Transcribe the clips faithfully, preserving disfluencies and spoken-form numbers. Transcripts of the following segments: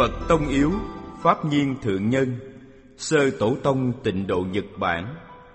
Phật Tông Yếu, Pháp Nhiên Thượng Nhân, Sơ Tổ Tông Tịnh Độ Nhật Bản.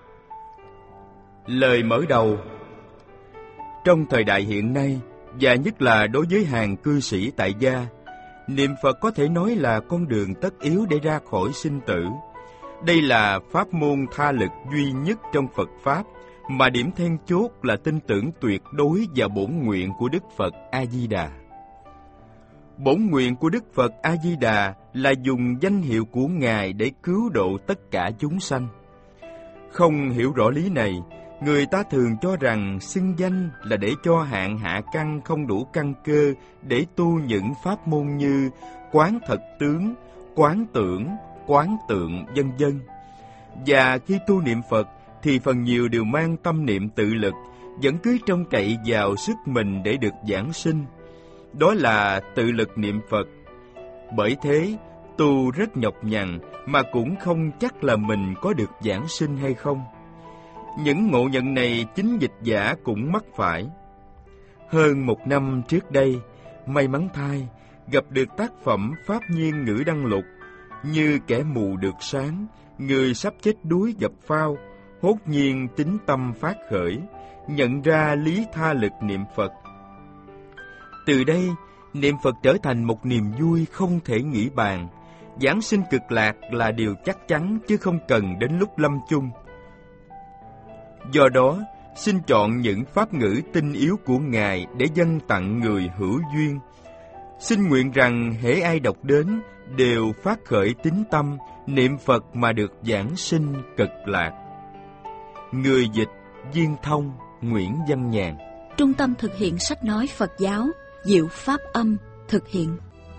Lời mở đầu. Trong thời đại hiện nay, và nhất là đối với hàng cư sĩ tại gia, niệm Phật có thể nói là con đường tất yếu để ra khỏi sinh tử. Đây là pháp môn tha lực duy nhất trong Phật Pháp, mà điểm then chốt là tin tưởng tuyệt đối vào bổn nguyện của Đức Phật A-di-đà. Bổn nguyện của Đức Phật A-di-đà là dùng danh hiệu của Ngài để cứu độ tất cả chúng sanh. Không hiểu rõ lý này, người ta thường cho rằng xưng danh là để cho hạng hạ căn không đủ căn cơ để tu những pháp môn như quán thật tướng, quán tưởng, quán tượng, vân vân. Và khi tu niệm Phật thì phần nhiều đều mang tâm niệm tự lực, vẫn cứ trông cậy vào sức mình để được giảng sinh. Đó là tự lực niệm Phật. Bởi thế, tu rất nhọc nhằn mà cũng không chắc là mình có được giảng sinh hay không. Những ngộ nhận này chính dịch giả cũng mắc phải. Hơn một năm trước đây, may mắn thay, gặp được tác phẩm Pháp Nhiên Ngữ Đăng Lục. Như kẻ mù được sáng, người sắp chết đuối gặp phao, hốt nhiên tín tâm phát khởi, nhận ra lý tha lực niệm Phật. Từ đây, niệm Phật trở thành một niềm vui không thể nghĩ bàn. Giảng sinh cực lạc là điều chắc chắn chứ không cần đến lúc lâm chung. Do đó, xin chọn những pháp ngữ tinh yếu của Ngài để dâng tặng người hữu duyên. Xin nguyện rằng hễ ai đọc đến đều phát khởi tín tâm, niệm Phật mà được giảng sinh cực lạc. Người dịch Viên Thông, Nguyễn Văn Nhàn. Trung tâm thực hiện sách nói Phật giáo Diệu Pháp Âm thực hiện.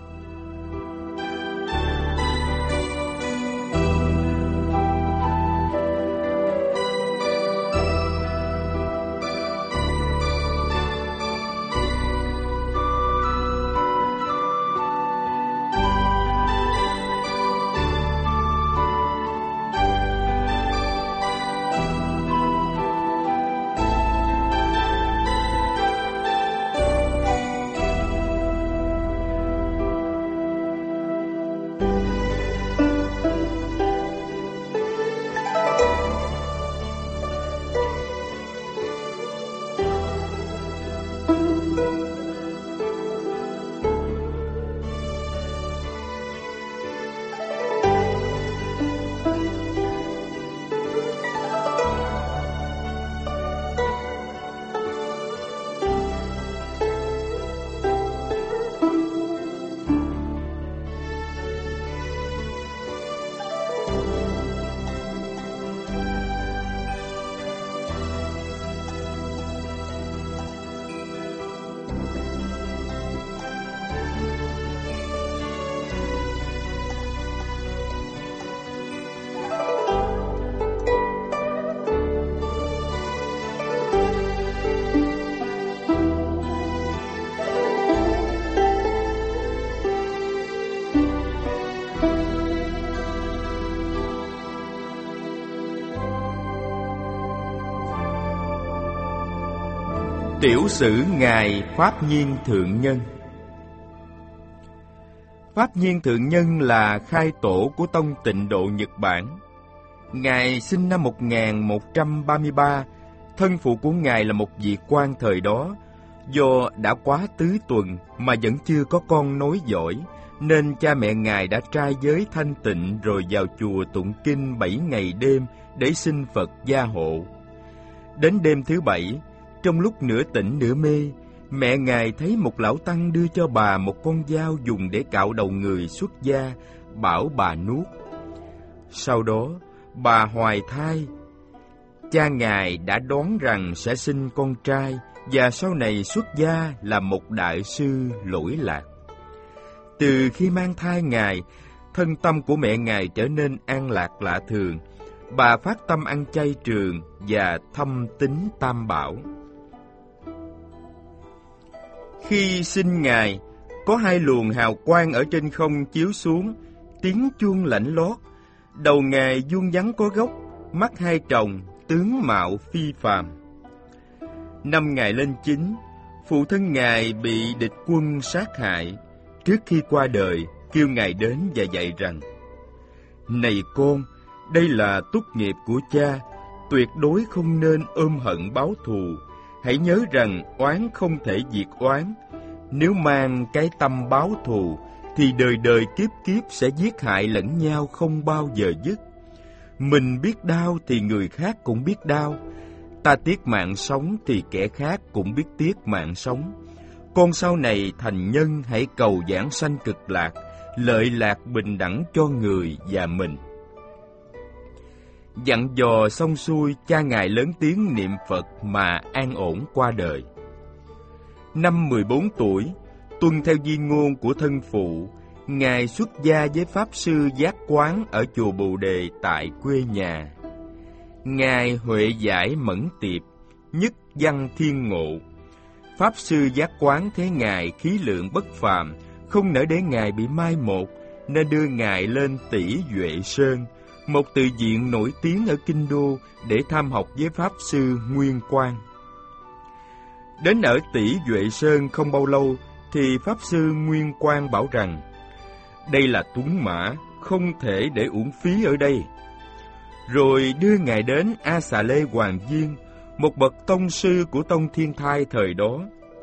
Tiểu sử Ngài Pháp Nhiên Thượng Nhân. Pháp Nhiên Thượng Nhân là khai tổ của Tông Tịnh Độ Nhật Bản. Ngài sinh năm một nghìn một trăm ba mươi ba, thân phụ của Ngài là một vị quan thời đó. Do đã quá tứ tuần mà vẫn chưa có con nối dõi, nên cha mẹ Ngài đã trai giới thanh tịnh rồi vào chùa tụng kinh bảy ngày đêm để xin Phật gia hộ. Đến đêm thứ bảy, trong lúc nửa tỉnh nửa mê, mẹ Ngài thấy một lão tăng đưa cho bà một con dao dùng để cạo đầu người xuất gia, bảo bà nuốt. Sau đó, bà hoài thai. Cha Ngài đã đoán rằng sẽ sinh con trai và sau này xuất gia làm một đại sư lỗi lạc. Từ khi mang thai Ngài, thân tâm của mẹ Ngài trở nên an lạc lạ thường. Bà phát tâm ăn chay trường và thâm tín Tam Bảo. Khi sinh Ngài, có hai luồng hào quang ở trên không chiếu xuống, tiếng chuông lạnh lót. Đầu Ngài vuông vắn có gốc, mắt hai tròng, tướng mạo phi phàm. Năm Ngài lên chín, phụ thân Ngài bị địch quân sát hại. Trước khi qua đời, kêu Ngài đến và dạy rằng: Này con, đây là túc nghiệp của cha, tuyệt đối không nên ôm hận báo thù. Hãy nhớ rằng oán không thể diệt oán. Nếu mang cái tâm báo thù, thì đời đời kiếp kiếp sẽ giết hại lẫn nhau không bao giờ dứt. Mình biết đau thì người khác cũng biết đau. Ta tiếc mạng sống thì kẻ khác cũng biết tiếc mạng sống. Con sau này thành nhân hãy cầu giảng sanh cực lạc, lợi lạc bình đẳng cho người và mình. Dặn dò xong xuôi, cha Ngài lớn tiếng niệm Phật mà an ổn qua đời. Năm mười bốn tuổi, tuân theo di ngôn của thân phụ, Ngài xuất gia với Pháp Sư Giác Quán ở chùa Bồ Đề tại quê nhà. Ngài huệ giải mẫn tiệp, nhất văn thiên ngộ. Pháp Sư Giác Quán thấy Ngài khí lượng bất phàm, không nỡ để Ngài bị mai một, nên đưa Ngài lên Tỷ Duệ Sơn, một tự viện nổi tiếng ở Kinh Đô, để tham học với Pháp Sư Nguyên Quang. Đến ở Tỷ Duệ Sơn không bao lâu, thì Pháp Sư Nguyên Quang bảo rằng: Đây là tuấn mã, không thể để uổng phí ở đây. Rồi đưa Ngài đến A Xà Lê Hoàng Viên, một bậc tông sư của tông Thiên Thai thời đó.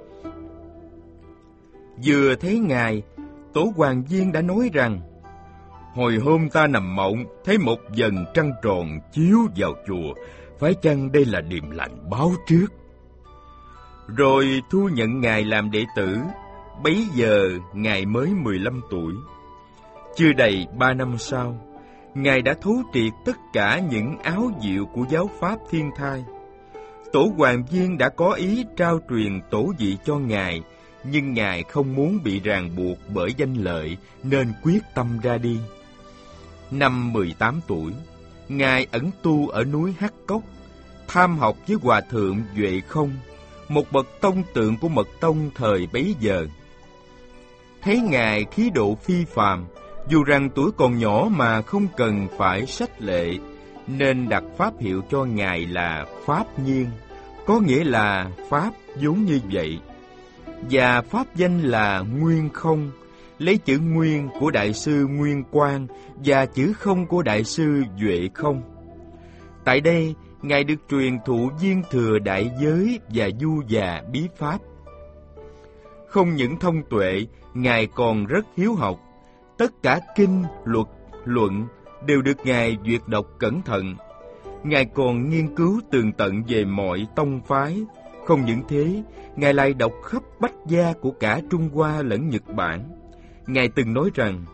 Vừa thấy Ngài, Tổ Hoàng Viên đã nói rằng: Hồi hôm ta nằm mộng, thấy một vầng trăng tròn chiếu vào chùa, phải chăng đây là điềm lành báo trước? Rồi thu nhận Ngài làm đệ tử. Bấy giờ Ngài mới mười lăm tuổi. Chưa đầy ba năm sau, Ngài đã thấu triệt tất cả những áo diệu của giáo pháp Thiên Thai. Tổ Hoàng Viên đã có ý trao truyền tổ vị cho Ngài, nhưng Ngài không muốn bị ràng buộc bởi danh lợi, nên quyết tâm ra đi. Năm mười tám tuổi, Ngài ẩn tu ở núi Hắc Cốc, tham học với Hòa Thượng Duệ Không, một bậc tông tượng của Mật Tông thời bấy giờ. Thấy Ngài khí độ phi phàm, dù rằng tuổi còn nhỏ mà không cần phải sách lệ, nên đặt pháp hiệu cho Ngài là Pháp Nhiên, có nghĩa là Pháp vốn như vậy, và pháp danh là Nguyên Không, lấy chữ Nguyên của Đại sư Nguyên Quang và chữ Không của Đại sư Duệ Không. Tại đây, Ngài được truyền thụ viên thừa đại giới và du già bí pháp. Không những thông tuệ, Ngài còn rất hiếu học. Tất cả kinh, luật, luận đều được Ngài duyệt đọc cẩn thận. Ngài còn nghiên cứu tường tận về mọi tông phái. Không những thế, Ngài lại đọc khắp bách gia của cả Trung Hoa lẫn Nhật Bản. Ngài từng nói rằng: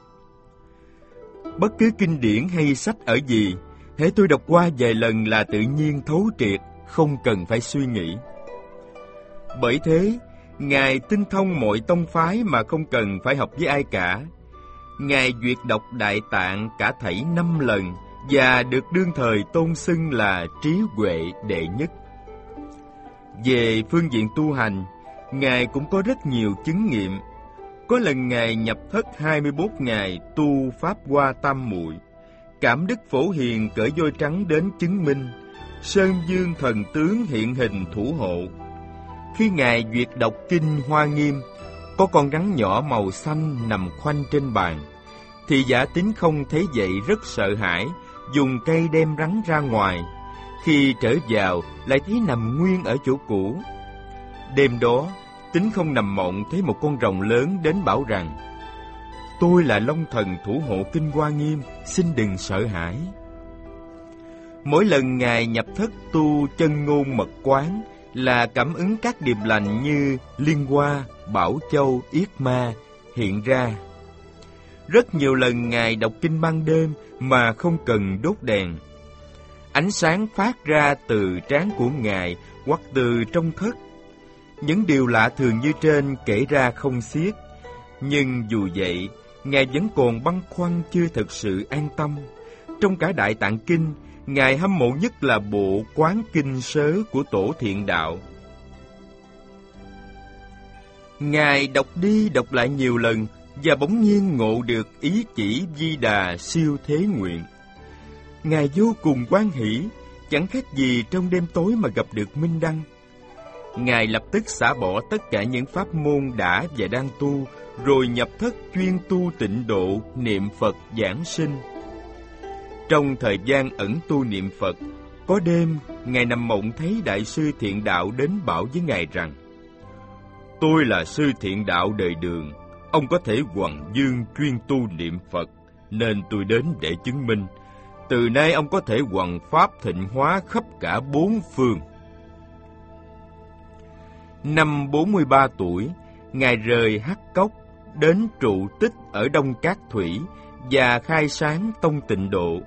Bất cứ kinh điển hay sách ở gì, hễ tôi đọc qua vài lần là tự nhiên thấu triệt, không cần phải suy nghĩ. Bởi thế, Ngài tinh thông mọi tông phái mà không cần phải học với ai cả. Ngài duyệt đọc Đại Tạng cả thảy năm lần và được đương thời tôn xưng là trí huệ đệ nhất. Về phương diện tu hành, Ngài cũng có rất nhiều chứng nghiệm. Có lần Ngài nhập thất hai mươi mốt ngày tu Pháp Hoa Tam Muội, Cảm Đức Phổ Hiền cởi voi trắng đến chứng minh, Sơn Dương thần tướng hiện hình thủ hộ. Khi Ngài duyệt đọc kinh Hoa Nghiêm, có con rắn nhỏ màu xanh nằm khoanh trên bàn. Thị giả Tín Không thấy vậy rất sợ hãi, dùng cây đem rắn ra ngoài. Khi trở vào, lại thấy nằm nguyên ở chỗ cũ. Đêm đó, Tín Không nằm mộng thấy một con rồng lớn đến bảo rằng: Tôi là Long Thần thủ hộ kinh Hoa Nghiêm, xin đừng sợ hãi. Mỗi lần Ngài nhập thất tu chân ngôn mật quán là cảm ứng các điềm lành như Liên Hoa, Bảo Châu, Yết Ma hiện ra. Rất nhiều lần Ngài đọc kinh ban đêm mà không cần đốt đèn. Ánh sáng phát ra từ trán của Ngài hoặc từ trong thất. Những điều lạ thường như trên kể ra không xiết, nhưng dù vậy, Ngài vẫn còn băn khoăn chưa thực sự an tâm. Trong cả Đại Tạng Kinh, Ngài hâm mộ nhất là bộ Quán Kinh Sớ của Tổ Thiện Đạo. Ngài đọc đi đọc lại nhiều lần và bỗng nhiên ngộ được ý chỉ Di Đà siêu thế nguyện. Ngài vô cùng hoan hỷ, chẳng khác gì trong đêm tối mà gặp được minh đăng. Ngài lập tức xả bỏ tất cả những pháp môn đã và đang tu, rồi nhập thất chuyên tu tịnh độ, niệm Phật giảng sinh. Trong thời gian ẩn tu niệm Phật, có đêm, Ngài nằm mộng thấy Đại sư Thiện Đạo đến bảo với Ngài rằng: Tôi là sư Thiện Đạo đời Đường, ông có thể hoằng dương chuyên tu niệm Phật, nên tôi đến để chứng minh. Từ nay ông có thể hoằng pháp thịnh hóa khắp cả bốn phương. Năm bốn mươi ba tuổi, Ngài rời Hắc Cốc, đến trụ tích ở Đông Cát Thủy và khai sáng tông Tịnh Độ.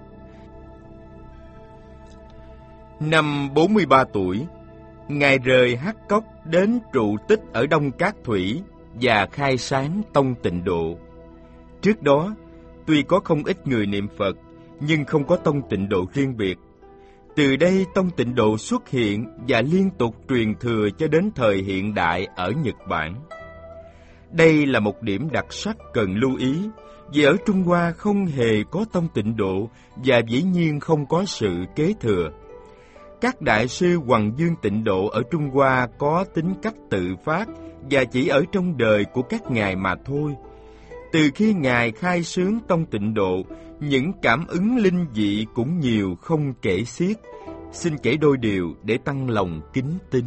Năm bốn mươi ba tuổi, Ngài rời Hắc Cốc đến trụ tích ở Đông Cát Thủy và khai sáng tông Tịnh Độ. Trước đó, tuy có không ít người niệm Phật, nhưng không có tông Tịnh Độ riêng biệt. Từ đây tông Tịnh Độ xuất hiện và liên tục truyền thừa cho đến thời hiện đại ở Nhật Bản. Đây là một điểm đặc sắc cần lưu ý, vì ở Trung Hoa không hề có tông Tịnh Độ và dĩ nhiên không có sự kế thừa. Các đại sư hoằng dương Tịnh Độ ở Trung Hoa có tính cách tự phát và chỉ ở trong đời của các ngài mà thôi. Từ khi Ngài khai xướng tông Tịnh Độ, những cảm ứng linh dị cũng nhiều không kể xiết. Xin kể đôi điều để tăng lòng kính tín.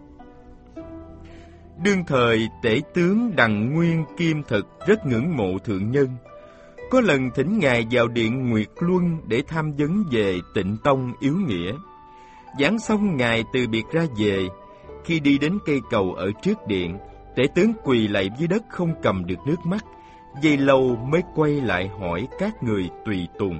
Đương thời, tể tướng Đặng Nguyên Kim Thực rất ngưỡng mộ thượng nhân. Có lần thỉnh Ngài vào điện Nguyệt Luân để tham vấn về Tịnh Tông yếu nghĩa. Giảng xong, Ngài từ biệt ra về. Khi đi đến cây cầu ở trước điện, tể tướng quỳ lạy dưới đất không cầm được nước mắt. Giây lâu mới quay lại hỏi các người tùy tùng: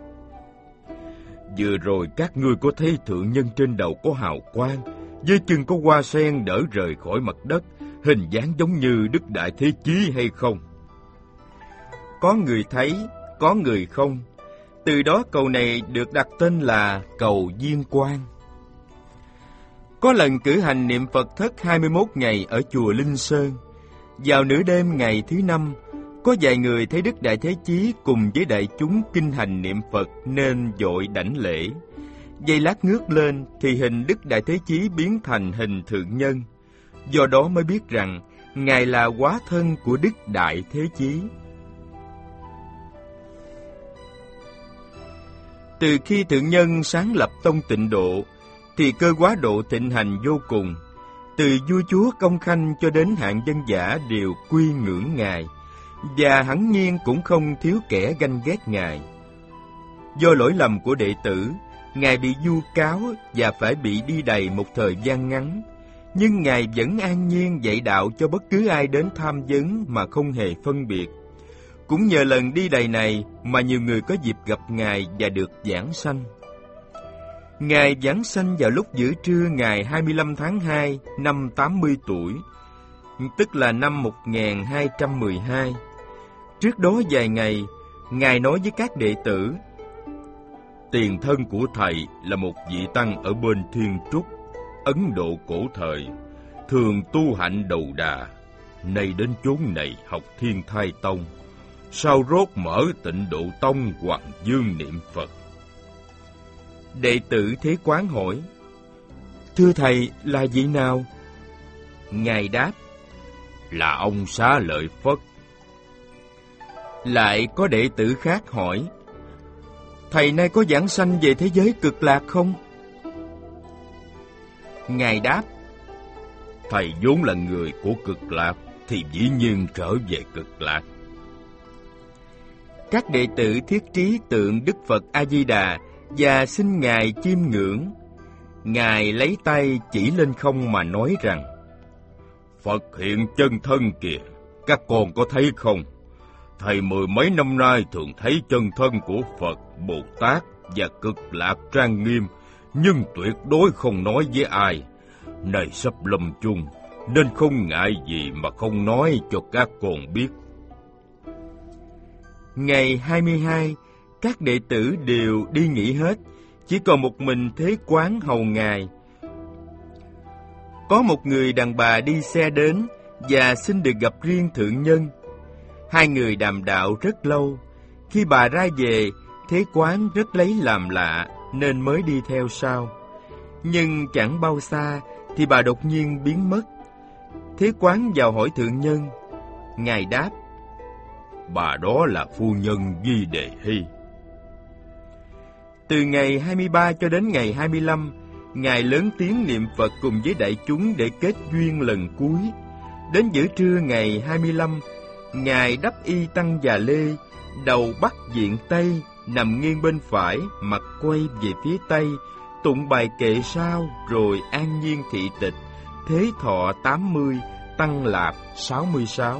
Vừa rồi các ngươi có thấy thượng nhân trên đầu có hào quang, với chân có hoa sen đỡ rời khỏi mặt đất, hình dáng giống như Đức Đại Thế Chí hay không? Có người thấy, có người không. Từ đó cầu này được đặt tên là cầu Diên Quang. Có lần cử hành niệm Phật thất hai mươi mốt ngày ở chùa Linh Sơn. Vào nửa đêm ngày thứ năm, có vài người thấy Đức Đại Thế Chí cùng với đại chúng kinh hành niệm Phật nên vội đảnh lễ. Giây lát ngước lên thì hình Đức Đại Thế Chí biến thành hình thượng nhân. Do đó mới biết rằng Ngài là hóa thân của Đức Đại Thế Chí. Từ khi thượng nhân sáng lập tông Tịnh Độ, thì cơ quá độ thịnh hành vô cùng. Từ vua chúa công khanh cho đến hạng dân giả đều quy ngưỡng Ngài, và hẳn nhiên cũng không thiếu kẻ ganh ghét Ngài. Do lỗi lầm của đệ tử, Ngài bị vu cáo và phải bị đi đày một thời gian ngắn. Nhưng Ngài vẫn an nhiên dạy đạo cho bất cứ ai đến tham vấn mà không hề phân biệt. Cũng nhờ lần đi đày này mà nhiều người có dịp gặp Ngài và được giảng sanh. Ngài giảng sanh vào lúc giữa trưa ngày hai mươi lăm tháng hai năm tám mươi tuổi, tức là năm một nghìn hai trăm mười hai. Trước đó vài ngày, Ngài nói với các đệ tử: Tiền thân của Thầy là một vị tăng ở bên Thiên Trúc, Ấn Độ cổ thời, thường tu hạnh đầu đà. Nay đến chốn này học Thiên Thai Tông, sau rốt mở Tịnh Độ Tông hoằng dương niệm Phật. Đệ tử Thế Quán hỏi: Thưa Thầy, là vị nào? Ngài đáp: Là ông Xá Lợi Phất. Lại có đệ tử khác hỏi: Thầy nay có giảng sanh về thế giới cực lạc không? Ngài đáp: Thầy vốn là người của cực lạc, thì dĩ nhiên trở về cực lạc. Các đệ tử thiết trí tượng Đức Phật A Di Đà và xin Ngài chiêm ngưỡng. Ngài lấy tay chỉ lên không mà nói rằng: Phật hiện chân thân kìa, các con có thấy không? Thầy mười mấy năm nay thường thấy chân thân của Phật, Bồ Tát và cực lạc trang nghiêm, nhưng tuyệt đối không nói với ai. Này sắp lâm chung, nên không ngại gì mà không nói cho các con biết. Ngày hai mươi hai, các đệ tử đều đi nghỉ hết, chỉ còn một mình Thế Quán hầu Ngài. Có một người đàn bà đi xe đến và xin được gặp riêng thượng nhân. Hai người đàm đạo rất lâu. Khi bà ra về, Thế Quán rất lấy làm lạ nên mới đi theo sau. Nhưng chẳng bao xa thì bà đột nhiên biến mất. Thế Quán vào hỏi thượng nhân. Ngài đáp: bà đó là phu nhân Di Đề Hy. Từ ngày hai mươi ba cho đến ngày hai mươi lăm, Ngài lớn tiếng niệm Phật cùng với đại chúng để kết duyên lần cuối. Đến giữa trưa ngày hai mươi lăm, Ngài đắp y tăng già lê, đầu bắc diện Tây, nằm nghiêng bên phải, mặt quay về phía Tây, tụng bài kệ sau, rồi an nhiên thị tịch, thế thọ tám mươi, tăng lạp sáu mươi sáu.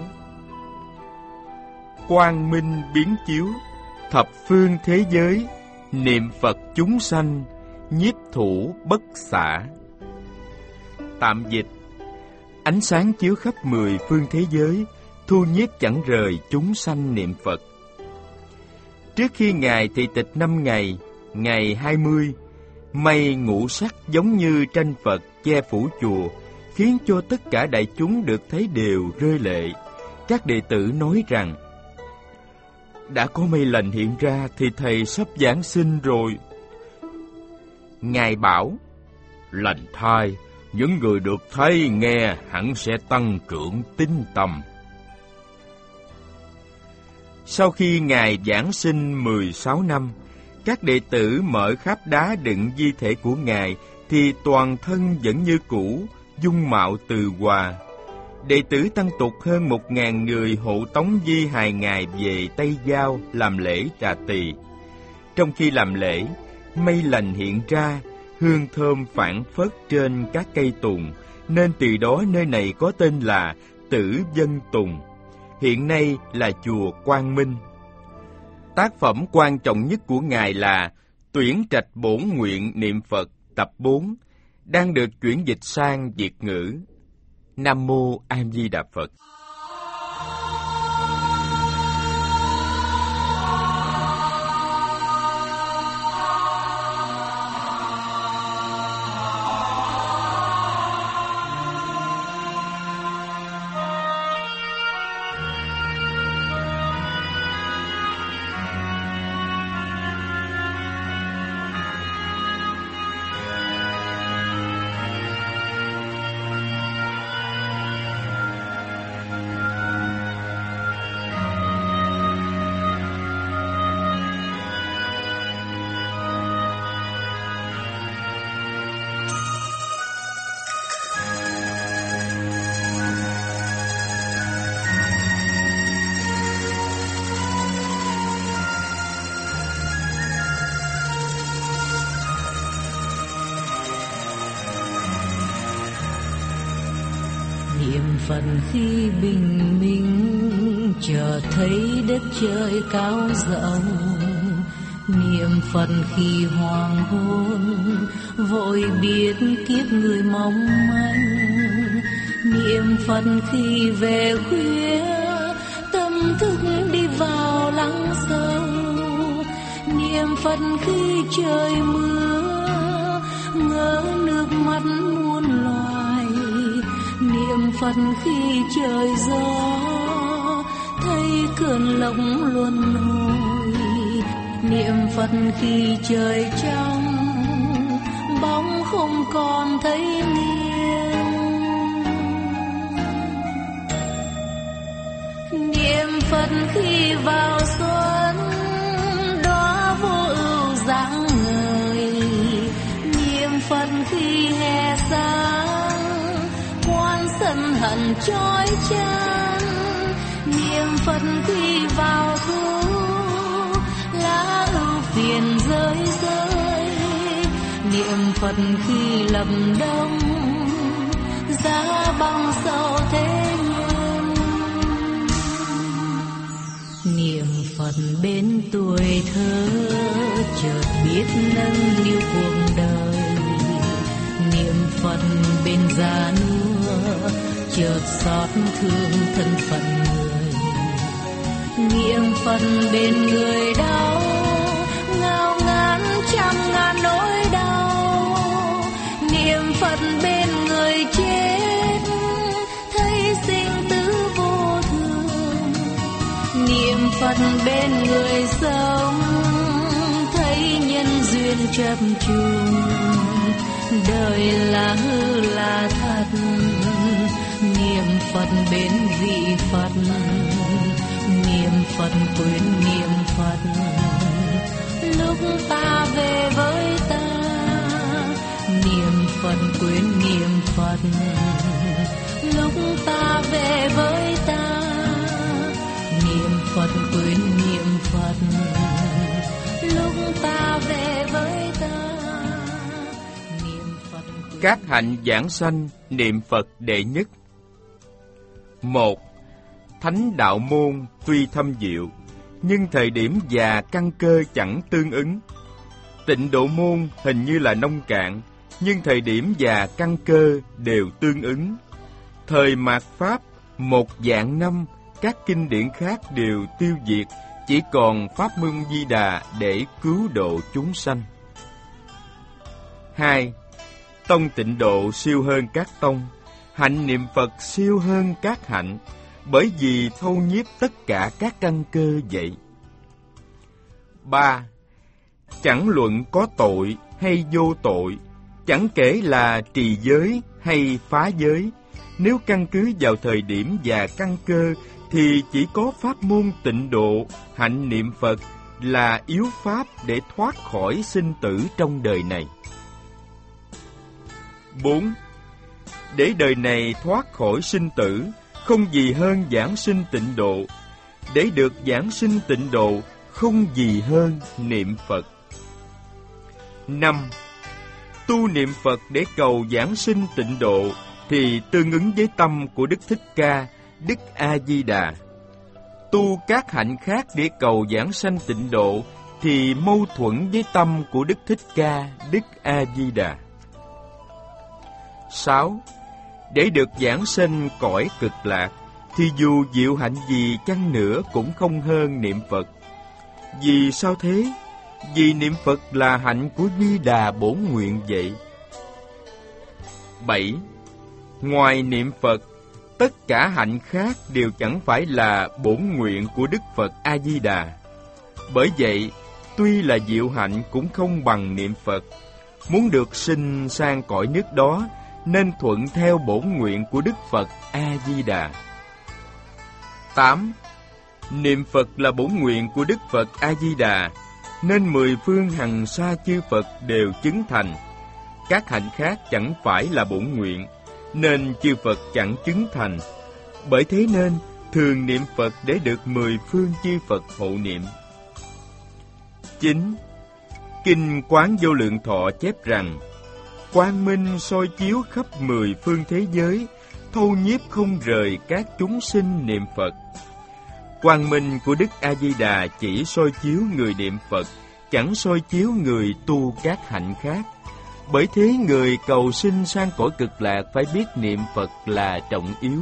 Quang minh biến chiếu, thập phương thế giới, niệm Phật chúng sanh, nhiếp thủ bất xả. Tạm dịch: ánh sáng chiếu khắp mười phương thế giới, thu nhiếp chẳng rời chúng sanh niệm Phật. Trước khi Ngài thị tịch năm ngày, ngày hai mươi, mây ngũ sắc giống như tranh Phật che phủ chùa, khiến cho tất cả đại chúng được thấy đều rơi lệ. Các đệ tử nói rằng: đã có mây lành hiện ra thì Thầy sắp giáng sinh rồi. Ngài bảo: lành thai, những người được thấy nghe hẳn sẽ tăng trưởng tín tâm. Sau khi Ngài giáng sinh mười sáu năm, các đệ tử mở khắp đá đựng di thể của Ngài thì toàn thân vẫn như cũ, dung mạo từ hòa. Đệ tử tăng tục hơn một ngàn người hộ tống di hài Ngài về Tây Giao làm lễ Trà Tỳ. Trong khi làm lễ, mây lành hiện ra, hương thơm phảng phất trên các cây tùng, nên từ đó nơi này có tên là Tử Vân Tùng. Hiện nay là chùa Quang Minh. Tác phẩm quan trọng nhất của Ngài là Tuyển Trạch Bổn Nguyện Niệm Phật tập bốn, đang được chuyển dịch sang Việt ngữ. Nam Mô A Di Đà Phật. Niệm Phật khi bình minh, chợt thấy đất trời cao rộng. Niệm Phật khi hoàng hôn, vội biết kiếp người mong manh. Niệm Phật khi về khuya, tâm thức đi vào lắng sâu. Niệm Phật khi trời mưa, ngỡ nước mắt muôn loài. Niệm Phật khi trời gió, thấy cơn lốc luân hồi. Niệm Phật khi trời trong, bóng không còn thấy nghiêng. Niệm Phật khi vào xuân, đóa vô ưu rạng ngời. Niệm Phật khi hè sáng, quan sân hận trói chan. Niệm Phật khi vào thu, lá ưu phiền rơi rơi. Niệm Phật khi lập đông, giá băng sâu thế nhân. Niệm Phật bên tuổi thơ, chợt biết nâng niu cuộc đời. Niệm Phật bên già nua, chợt xót thương thân phận người. Niệm Phật bên người đau, ngao ngán trăm ngàn nỗi đau. Niệm Phật bên người chết, thấy sinh tử vô thường. Niệm Phật bên người sống, thấy nhân duyên chập trùng. đời là hư là thật, niệm Phật bên vị Phật, niệm Phật quên niệm Phật. Lúc ta về với ta, niệm Phật quên niệm Phật. Lúc ta về với ta, niệm Phật quên niệm Phật. Lúc ta về với ta, niệm Phật quên. Các hạnh giảng sanh niệm Phật đệ nhất. Một. Thánh đạo môn tuy thâm diệu, nhưng thời điểm già căn cơ chẳng tương ứng. Tịnh độ môn hình như là nông cạn, nhưng thời điểm già căn cơ đều tương ứng. Thời mạt Pháp, một vạn năm, các kinh điển khác đều tiêu diệt, chỉ còn Pháp Môn Di Đà để cứu độ chúng sanh. Hai. Tông Tịnh Độ siêu hơn các tông, hạnh niệm Phật siêu hơn các hạnh, bởi vì thâu nhiếp tất cả các căn cơ vậy. Ba. Chẳng luận có tội hay vô tội, chẳng kể là trì giới hay phá giới, nếu căn cứ vào thời điểm và căn cơ thì chỉ có pháp môn Tịnh Độ, hạnh niệm Phật là yếu pháp để thoát khỏi sinh tử trong đời này. Bốn. Để đời này thoát khỏi sinh tử, không gì hơn giảng sinh Tịnh Độ. Để được giảng sinh Tịnh Độ, không gì hơn niệm Phật. Năm. Tu niệm Phật để cầu giảng sinh Tịnh Độ thì tương ứng với tâm của Đức Thích Ca, Đức A Di Đà. Tu các hạnh khác để cầu giảng sanh Tịnh Độ thì mâu thuẫn với tâm của Đức Thích Ca, Đức A Di Đà. Sáu. Để được giảng sanh cõi cực lạc thì dù diệu hạnh gì chăng nữa cũng không hơn niệm Phật. Vì sao thế? Vì niệm Phật là hạnh của Di Đà bổn nguyện vậy. Bảy. Ngoài niệm Phật, tất cả hạnh khác đều chẳng phải là bổn nguyện của Đức Phật A Di Đà. Bởi vậy, tuy là diệu hạnh cũng không bằng niệm Phật. Muốn được sinh sang cõi nước đó, nên thuận theo bổn nguyện của Đức Phật A Di Đà. Tám. Niệm Phật là bổn nguyện của Đức Phật A Di Đà, nên mười phương hằng sa chư Phật đều chứng thành. Các hạnh khác chẳng phải là bổn nguyện, nên chư Phật chẳng chứng thành. Bởi thế nên thường niệm Phật để được mười phương chư Phật hộ niệm. Chín. Kinh Quán Vô Lượng Thọ chép rằng: Quang minh soi chiếu khắp mười phương thế giới, thâu nhiếp không rời các chúng sinh niệm Phật. Quang minh của Đức A Di Đà chỉ soi chiếu người niệm Phật, chẳng soi chiếu người tu các hạnh khác. Bởi thế người cầu sinh sang cõi cực lạc phải biết niệm Phật là trọng yếu.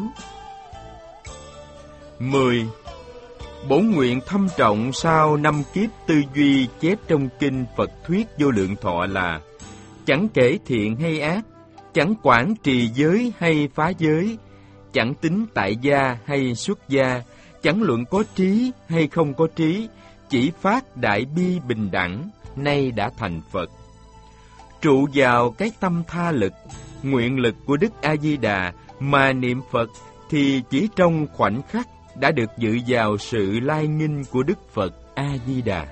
Mười. Bổn nguyện thâm trọng sau năm kiếp tư duy chép trong kinh Phật Thuyết Vô Lượng Thọ là: chẳng kể thiện hay ác, chẳng quản trì giới hay phá giới, chẳng tính tại gia hay xuất gia, chẳng luận có trí hay không có trí, chỉ phát đại bi bình đẳng, nay đã thành Phật. Trụ vào cái tâm tha lực, nguyện lực của Đức A Di Đà mà niệm Phật thì chỉ trong khoảnh khắc đã được dự vào sự lai nghinh của Đức Phật A Di Đà.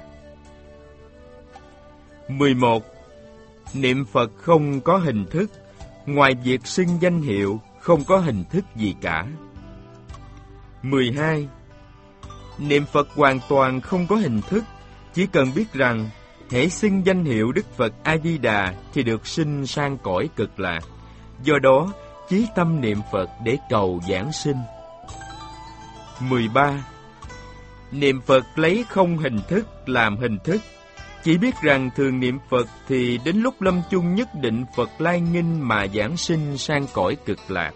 Mười một. Niệm Phật không có hình thức, ngoài việc xưng danh hiệu không có hình thức gì cả. Mười hai. Niệm Phật hoàn toàn không có hình thức, chỉ cần biết rằng hễ xưng danh hiệu Đức Phật A Di Đà thì được sinh sang cõi cực lạc. Do đó, chí tâm niệm Phật để cầu giảng sinh. Mười ba. Niệm Phật lấy không hình thức làm hình thức, chỉ biết rằng thường niệm Phật thì đến lúc lâm chung nhất định Phật lai nghinh mà giảng sinh sang cõi cực lạc.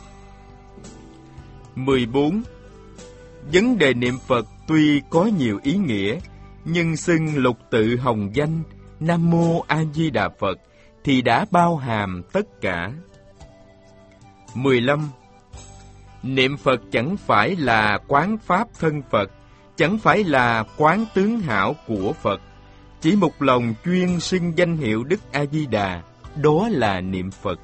Mười bốn. Vấn đề niệm Phật tuy có nhiều ý nghĩa, nhưng xưng lục tự hồng danh Nam Mô A Di Đà Phật thì đã bao hàm tất cả. Mười lăm. Niệm Phật chẳng phải là quán pháp thân Phật, chẳng phải là quán tướng hảo của Phật, chỉ một lòng chuyên xưng danh hiệu Đức A Di Đà đó là niệm Phật.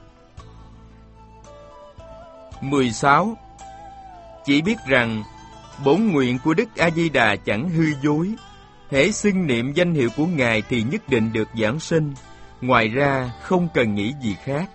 mười sáu. Chỉ biết rằng bổn nguyện của Đức A Di Đà chẳng hư dối, hễ xưng niệm danh hiệu của Ngài thì nhất định được giảng sinh, ngoài ra không cần nghĩ gì khác.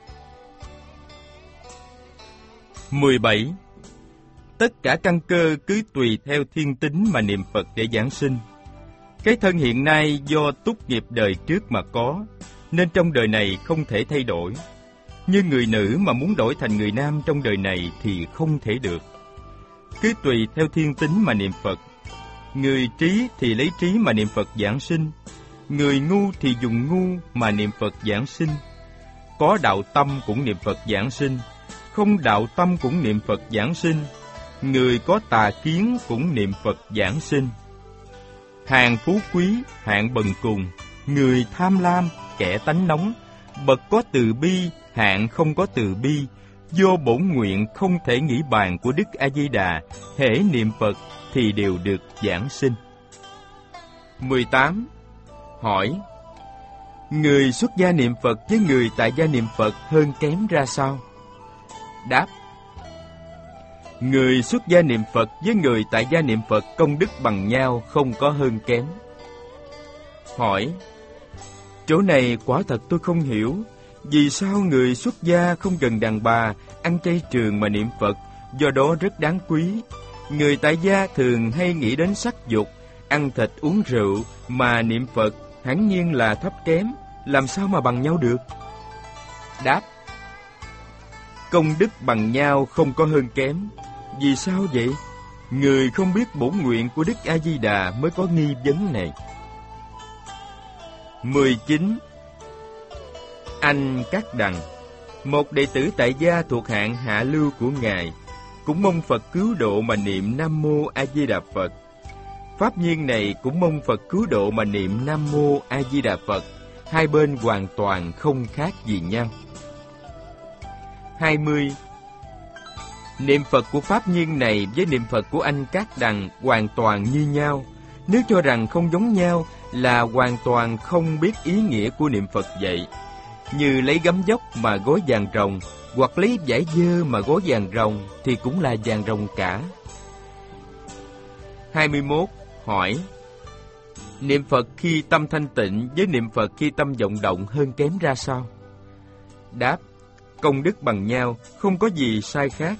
mười bảy. Tất cả căn cơ cứ tùy theo thiên tính mà niệm Phật để giảng sinh. Cái thân hiện nay do túc nghiệp đời trước mà có, nên trong đời này không thể thay đổi. Như người nữ mà muốn đổi thành người nam trong đời này thì không thể được. Cứ tùy theo thiên tính mà niệm Phật. Người trí thì lấy trí mà niệm Phật giảng sinh, người ngu thì dùng ngu mà niệm Phật giảng sinh. Có đạo tâm cũng niệm Phật giảng sinh, không đạo tâm cũng niệm Phật giảng sinh. Người có tà kiến cũng niệm Phật giảng sinh. Hạng phú quý, hạng bần cùng, người tham lam, kẻ tánh nóng, bậc có từ bi, hạng không có từ bi, do bổn nguyện không thể nghĩ bàn của Đức A Di Đà, hễ niệm Phật thì đều được giảng sinh. mười tám. Hỏi: người xuất gia niệm Phật với người tại gia niệm Phật hơn kém ra sao? Đáp: người xuất gia niệm Phật với người tại gia niệm Phật công đức bằng nhau, không có hơn kém. Hỏi: chỗ này quả thật tôi không hiểu, vì sao người xuất gia không cần đàn bà, ăn chay trường mà niệm Phật, do đó rất đáng quý. Người tại gia thường hay nghĩ đến sắc dục, ăn thịt uống rượu mà niệm Phật, hẳn nhiên là thấp kém, làm sao mà bằng nhau được? Đáp: công đức bằng nhau, không có hơn kém. Vì sao vậy? Người không biết bổn nguyện của Đức A Di Đà mới có nghi vấn này. mười chín. Anh Cát Đằng, một đệ tử tại gia thuộc hạng hạ lưu của Ngài, cũng mong Phật cứu độ mà niệm Nam Mô A Di Đà Phật. Pháp nhiên này cũng mong Phật cứu độ mà niệm Nam Mô A Di Đà Phật. Hai bên hoàn toàn không khác gì nhau. hai mươi. Niệm Phật của Pháp nhiên này với niệm Phật của anh Cát Đằng hoàn toàn như nhau. Nếu cho rằng không giống nhau là hoàn toàn không biết ý nghĩa của niệm Phật vậy. Như lấy gấm dốc mà gói vàng rồng, hoặc lấy vải dơ mà gói vàng rồng thì cũng là vàng rồng cả. hai mươi mốt. Hỏi: niệm Phật khi tâm thanh tịnh với niệm Phật khi tâm vọng động hơn kém ra sao? Đáp: công đức bằng nhau, không có gì sai khác.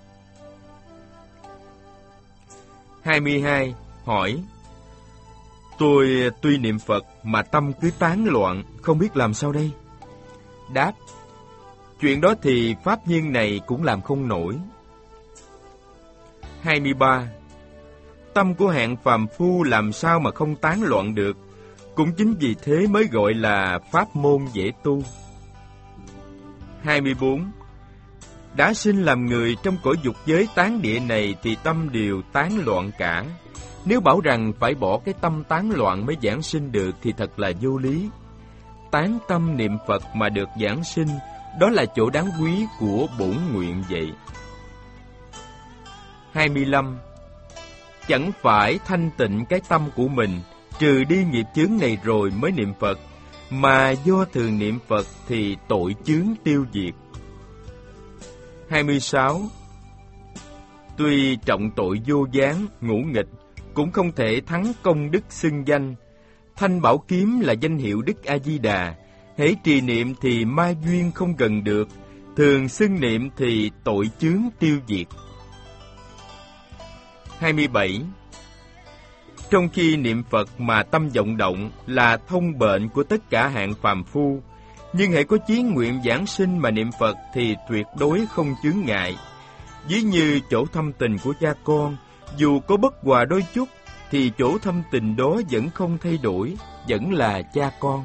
hai mươi hai. Hỏi: tôi tuy niệm Phật mà tâm cứ tán loạn, không biết làm sao đây? Đáp: chuyện đó thì pháp nhiên này cũng làm không nổi. hai mươi ba. Tâm của hạng phàm phu làm sao mà không tán loạn được? Cũng chính vì thế mới gọi là pháp môn dễ tu. hai mươi bốn. Đã sinh làm người trong cõi dục giới tán địa này thì tâm đều tán loạn cả. Nếu bảo rằng phải bỏ cái tâm tán loạn mới giảng sinh được thì thật là vô lý. Tán tâm niệm Phật mà được giảng sinh, đó là chỗ đáng quý của bổn nguyện vậy. hai mươi lăm. Chẳng phải thanh tịnh cái tâm của mình, trừ đi nghiệp chướng này rồi mới niệm Phật, mà do thường niệm Phật thì tội chướng tiêu diệt. hai mươi sáu. Tuy trọng tội vô gián, ngũ nghịch, cũng không thể thắng công đức xưng danh. Thanh Bảo Kiếm là danh hiệu Đức A Di Đà, hễ trì niệm thì ma duyên không gần được, thường xưng niệm thì tội chướng tiêu diệt. hai mươi bảy. Trong khi niệm Phật mà tâm vọng động là thông bệnh của tất cả hạng phàm phu, nhưng hễ có chí nguyện giảng sinh mà niệm Phật thì tuyệt đối không chướng ngại. Ví như chỗ thâm tình của cha con, dù có bất hòa đôi chút thì chỗ thâm tình đó vẫn không thay đổi, vẫn là cha con.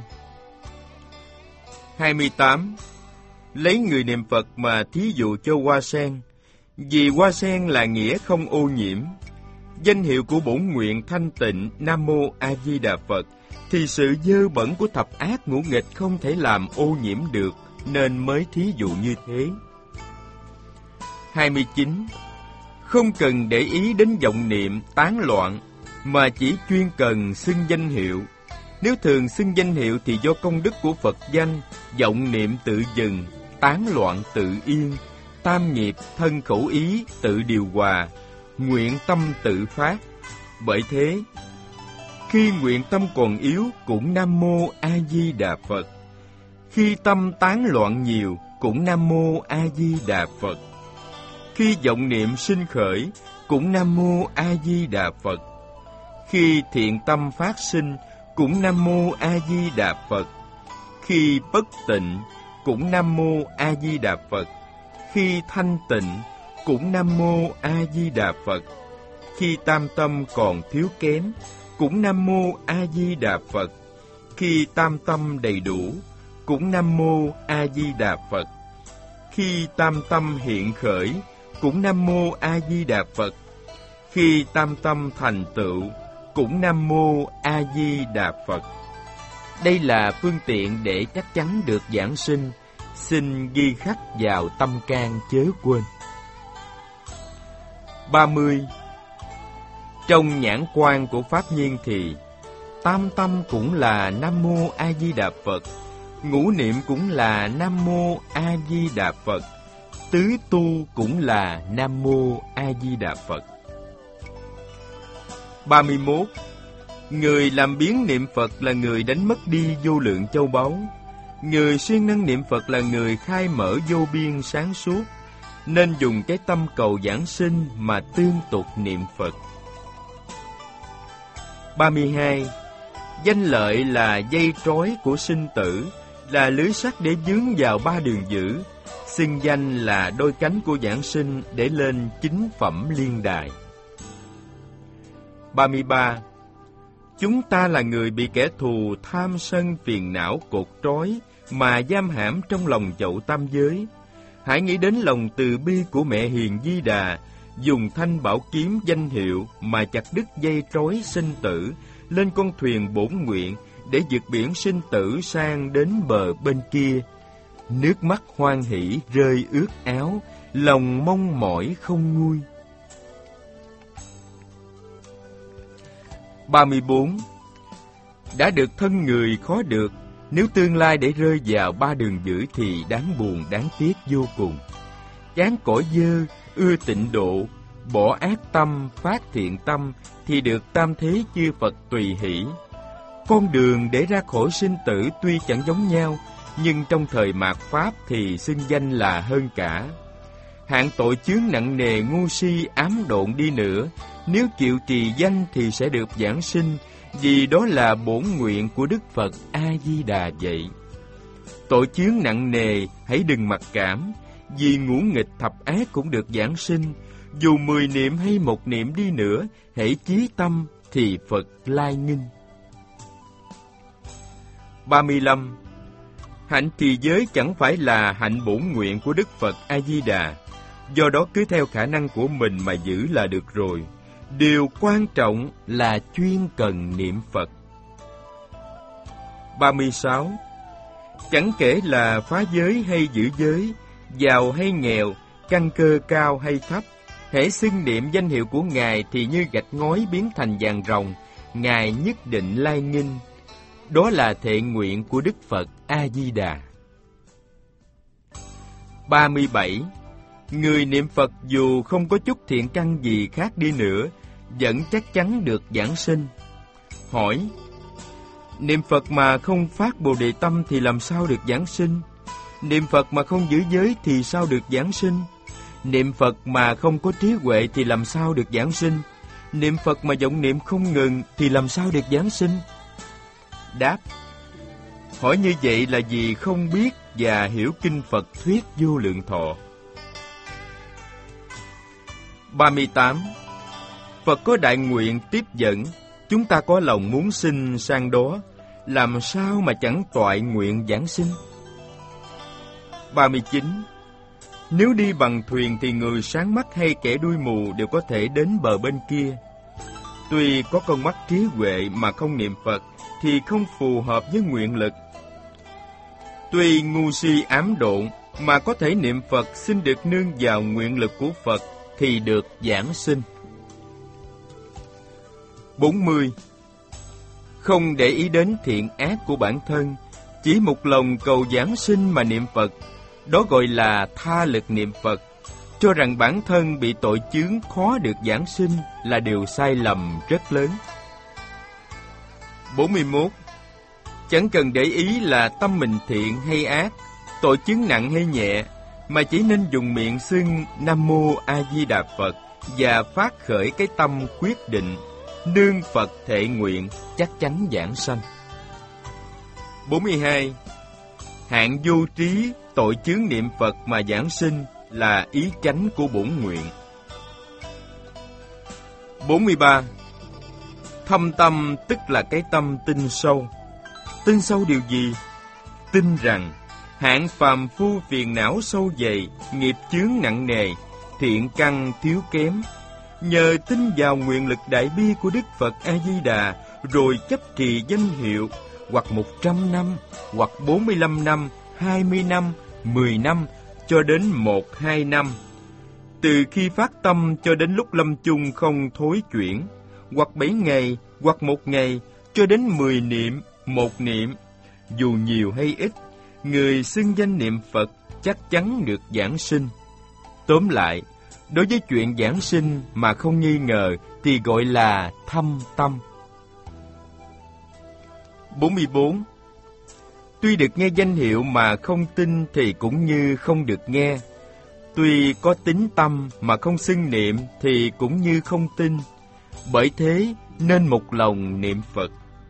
hai mươi tám. Lấy người niệm Phật mà thí dụ cho hoa sen, vì hoa sen là nghĩa không ô nhiễm. Danh hiệu của bổn nguyện thanh tịnh Nam Mô A Di Đà Phật thì sự dơ bẩn của thập ác ngũ nghịch không thể làm ô nhiễm được, nên mới thí dụ như thế. hai mươi chín. Không cần để ý đến vọng niệm tán loạn, mà chỉ chuyên cần xưng danh hiệu. Nếu thường xưng danh hiệu thì do công đức của Phật danh, vọng niệm tự dừng, tán loạn tự yên, tam nghiệp thân khẩu ý tự điều hòa, nguyện tâm tự phát. Bởi thế, khi nguyện tâm còn yếu cũng Nam Mô A Di Đà Phật. Khi tâm tán loạn nhiều cũng Nam Mô A Di Đà Phật. Khi vọng niệm sinh khởi cũng Nam Mô A Di Đà Phật. Khi thiện tâm phát sinh cũng Nam Mô A Di Đà Phật. Khi bất tịnh cũng Nam Mô A Di Đà Phật. Khi thanh tịnh cũng Nam Mô A Di Đà Phật. Khi tam tâm còn thiếu kém cũng Nam Mô A Di Đà Phật. Khi tam tâm đầy đủ cũng Nam Mô A Di Đà Phật. Khi tam tâm hiện khởi cũng Nam Mô A Di Đà Phật. Khi tam tâm thành tựu cũng Nam Mô A Di Đà Phật. Đây là phương tiện để chắc chắn được giảng sinh, xin ghi khắc vào tâm can chớ quên. ba mươi. Trong nhãn quan của Pháp Nhiên thì tam tâm cũng là Nam Mô A Di Đà Phật, ngũ niệm cũng là Nam Mô A Di Đà Phật, tứ tu cũng là Nam Mô A Di Đà Phật. ba mươi mốt. Người làm biến niệm Phật là người đánh mất đi vô lượng châu báu. Người siêng năng niệm Phật là người khai mở vô biên sáng suốt, nên dùng cái tâm cầu giảng sinh mà tương tục niệm Phật. ba mươi hai. Danh lợi là dây trói của sinh tử, là lưới sắt để vướng vào ba đường dữ. Xưng danh là đôi cánh của giảng sinh để lên chính phẩm liên đài. ba mươi ba. Chúng ta là người bị kẻ thù tham sân phiền não cột trói mà giam hãm trong lòng chậu tam giới. Hãy nghĩ đến lòng từ bi của mẹ hiền Di Đà, dùng thanh bảo kiếm danh hiệu mà chặt đứt dây trói sinh tử, lên con thuyền bổn nguyện để vượt biển sinh tử sang đến bờ bên kia. Nước mắt hoan hỷ rơi ướt áo, lòng mong mỏi không nguôi. ba mươi bốn. Đã được thân người khó được, nếu tương lai để rơi vào ba đường dữ thì đáng buồn đáng tiếc vô cùng. Chán cõi dơ, ưa tịnh độ, bỏ ác tâm, phát thiện tâm thì được tam thế chư Phật tùy hỷ. Con đường để ra khỏi sinh tử tuy chẳng giống nhau, nhưng trong thời mạt Pháp thì xưng danh là hơn cả. Hạng tội chướng nặng nề ngu si ám độn đi nữa, nếu chịu trì danh thì sẽ được giảng sinh, vì đó là bổn nguyện của Đức Phật A Di Đà vậy. Tội chướng nặng nề hãy đừng mặc cảm, vì ngũ nghịch thập ác cũng được giảng sinh. Dù mười niệm hay một niệm đi nữa, hễ chí tâm thì Phật lai nghinh. ba mươi lăm. Hạnh trì giới chẳng phải là hạnh bổn nguyện của Đức Phật A Di Đà, do đó cứ theo khả năng của mình mà giữ là được rồi. Điều quan trọng là chuyên cần niệm Phật. ba mươi sáu. Chẳng kể là phá giới hay giữ giới, giàu hay nghèo, căn cơ cao hay thấp, hễ xưng niệm danh hiệu của Ngài thì như gạch ngói biến thành vàng ròng, Ngài nhất định lai nghinh. Đó là thệ nguyện của Đức Phật A Di Đà. ba mươi bảy. Người niệm Phật dù không có chút thiện căn gì khác đi nữa, vẫn chắc chắn được giảng sinh. Hỏi: niệm Phật mà không phát Bồ Đề tâm thì làm sao được giảng sinh? Niệm Phật mà không giữ giới thì sao được giảng sinh? Niệm Phật mà không có trí huệ thì làm sao được giảng sinh? Niệm Phật mà vọng niệm không ngừng thì làm sao được giảng sinh? Đáp: hỏi như vậy là vì không biết và hiểu kinh Phật thuyết vô lượng thọ. ba mươi tám. Phật có đại nguyện tiếp dẫn, chúng ta có lòng muốn sinh sang đó, làm sao mà chẳng toại nguyện giảng sinh? ba mươi chín. Nếu đi bằng thuyền thì người sáng mắt hay kẻ đuôi mù đều có thể đến bờ bên kia. Tuy có con mắt trí huệ mà không niệm Phật thì không phù hợp với nguyện lực. Tuy ngu si ám độn mà có thể niệm Phật xin được nương vào nguyện lực của Phật thì được giảng sinh. bốn mươi. không để ý đến thiện ác của bản thân, chỉ một lòng cầu giáng sinh mà niệm Phật, đó gọi là tha lực niệm Phật. Cho rằng bản thân bị tội chướng khó được giáng sinh là điều sai lầm rất lớn. bốn mươi mốt. Chẳng cần để ý là tâm mình thiện hay ác, tội chướng nặng hay nhẹ, mà chỉ nên dùng miệng xưng Nam Mô A Di Đà Phật và phát khởi cái tâm quyết định, nương Phật thệ nguyện, chắc chắn giảng sanh. bốn mươi hai. Hạng vô trí, tội chướng niệm Phật mà giảng sinh là ý chánh của bổn nguyện. bốn mươi ba. Thâm tâm tức là cái tâm tin sâu. Tin sâu điều gì? Tin rằng hạng phàm phu phiền não sâu dày, nghiệp chướng nặng nề, thiện căn thiếu kém. Nhờ tin vào nguyện lực đại bi của Đức Phật A-di-đà, rồi chấp trì danh hiệu, hoặc một trăm năm, hoặc bốn mươi lăm năm, hai mươi năm, mười năm, cho đến một hai năm. Từ khi phát tâm cho đến lúc lâm chung không thối chuyển, hoặc bảy ngày, hoặc một ngày, cho đến mười niệm, một niệm. Dù nhiều hay ít, người xưng danh niệm Phật chắc chắn được giảng sinh. Tóm lại, đối với chuyện giảng sinh mà không nghi ngờ thì gọi là thâm tâm. bốn mươi bốn. Tuy được nghe danh hiệu mà không tin thì cũng như không được nghe. Tuy có tín tâm mà không xưng niệm thì cũng như không tin. Bởi thế nên một lòng niệm Phật.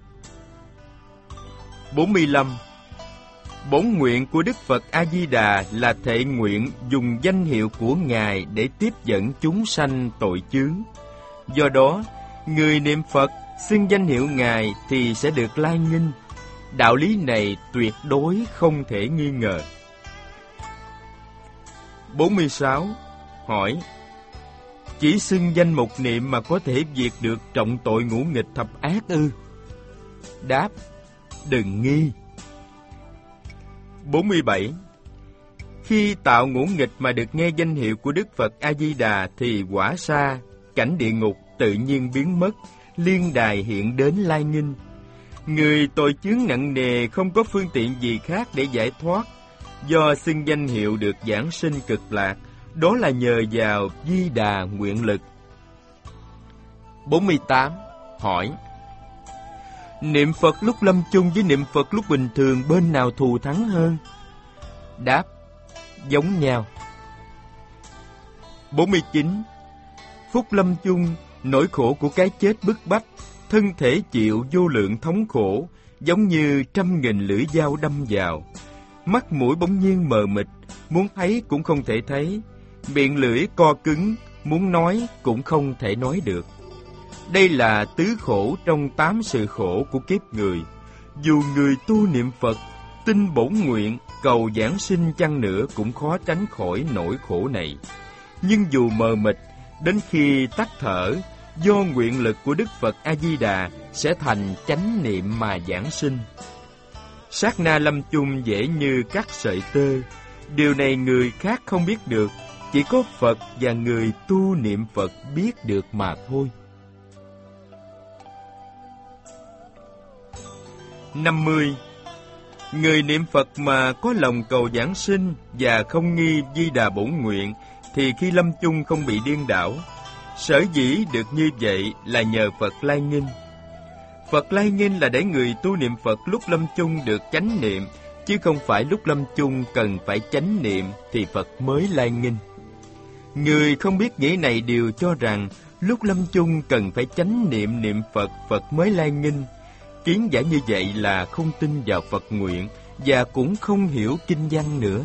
bốn mươi lăm. Bổn nguyện của Đức Phật A-di-đà là thệ nguyện dùng danh hiệu của Ngài để tiếp dẫn chúng sanh tội chướng. Do đó, người niệm Phật xưng danh hiệu Ngài thì sẽ được lai nghinh. Đạo lý này tuyệt đối không thể nghi ngờ. bốn mươi sáu. Hỏi: chỉ xưng danh một niệm mà có thể diệt được trọng tội ngũ nghịch thập ác ư? Đáp: đừng nghi. bốn mươi bảy. Khi tạo ngũ nghịch mà được nghe danh hiệu của Đức Phật A-di-đà thì quả xa, cảnh địa ngục tự nhiên biến mất, liên đài hiện đến lai nghinh. Người tội chướng nặng nề không có phương tiện gì khác để giải thoát, do xưng danh hiệu được giảng sinh cực lạc, đó là nhờ vào Di Đà nguyện lực. bốn mươi tám. Hỏi: niệm Phật lúc lâm chung với niệm Phật lúc bình thường bên nào thù thắng hơn? Đáp: giống nhau. bốn mươi chín. Phút lâm chung, nỗi khổ của cái chết bức bách, thân thể chịu vô lượng thống khổ, giống như trăm nghìn lưỡi dao đâm vào. Mắt mũi bỗng nhiên mờ mịt, muốn thấy cũng không thể thấy. Miệng lưỡi co cứng, muốn nói cũng không thể nói được. Đây là tứ khổ trong tám sự khổ của kiếp người. Dù người tu niệm Phật, tin bổn nguyện, cầu giảng sinh chăng nữa cũng khó tránh khỏi nỗi khổ này. Nhưng dù mờ mịt, đến khi tắt thở, do nguyện lực của Đức Phật A-di-đà sẽ thành chánh niệm mà giảng sinh. Sát na lâm chung dễ như cắt sợi tơ. Điều này người khác không biết được, chỉ có Phật và người tu niệm Phật biết được mà thôi. năm mươi. Người niệm Phật mà có lòng cầu giảng sinh và không nghi Di Đà bổn nguyện thì khi lâm chung không bị điên đảo. Sở dĩ được như vậy là nhờ Phật lai nghinh. Phật lai nghinh là để người tu niệm Phật lúc lâm chung được chánh niệm, chứ không phải lúc lâm chung cần phải chánh niệm thì Phật mới lai nghinh. Người không biết nghĩa này đều cho rằng lúc lâm chung cần phải chánh niệm niệm Phật, Phật mới lai nghinh. Kiến giả như vậy là không tin vào Phật nguyện và cũng không hiểu kinh văn nữa.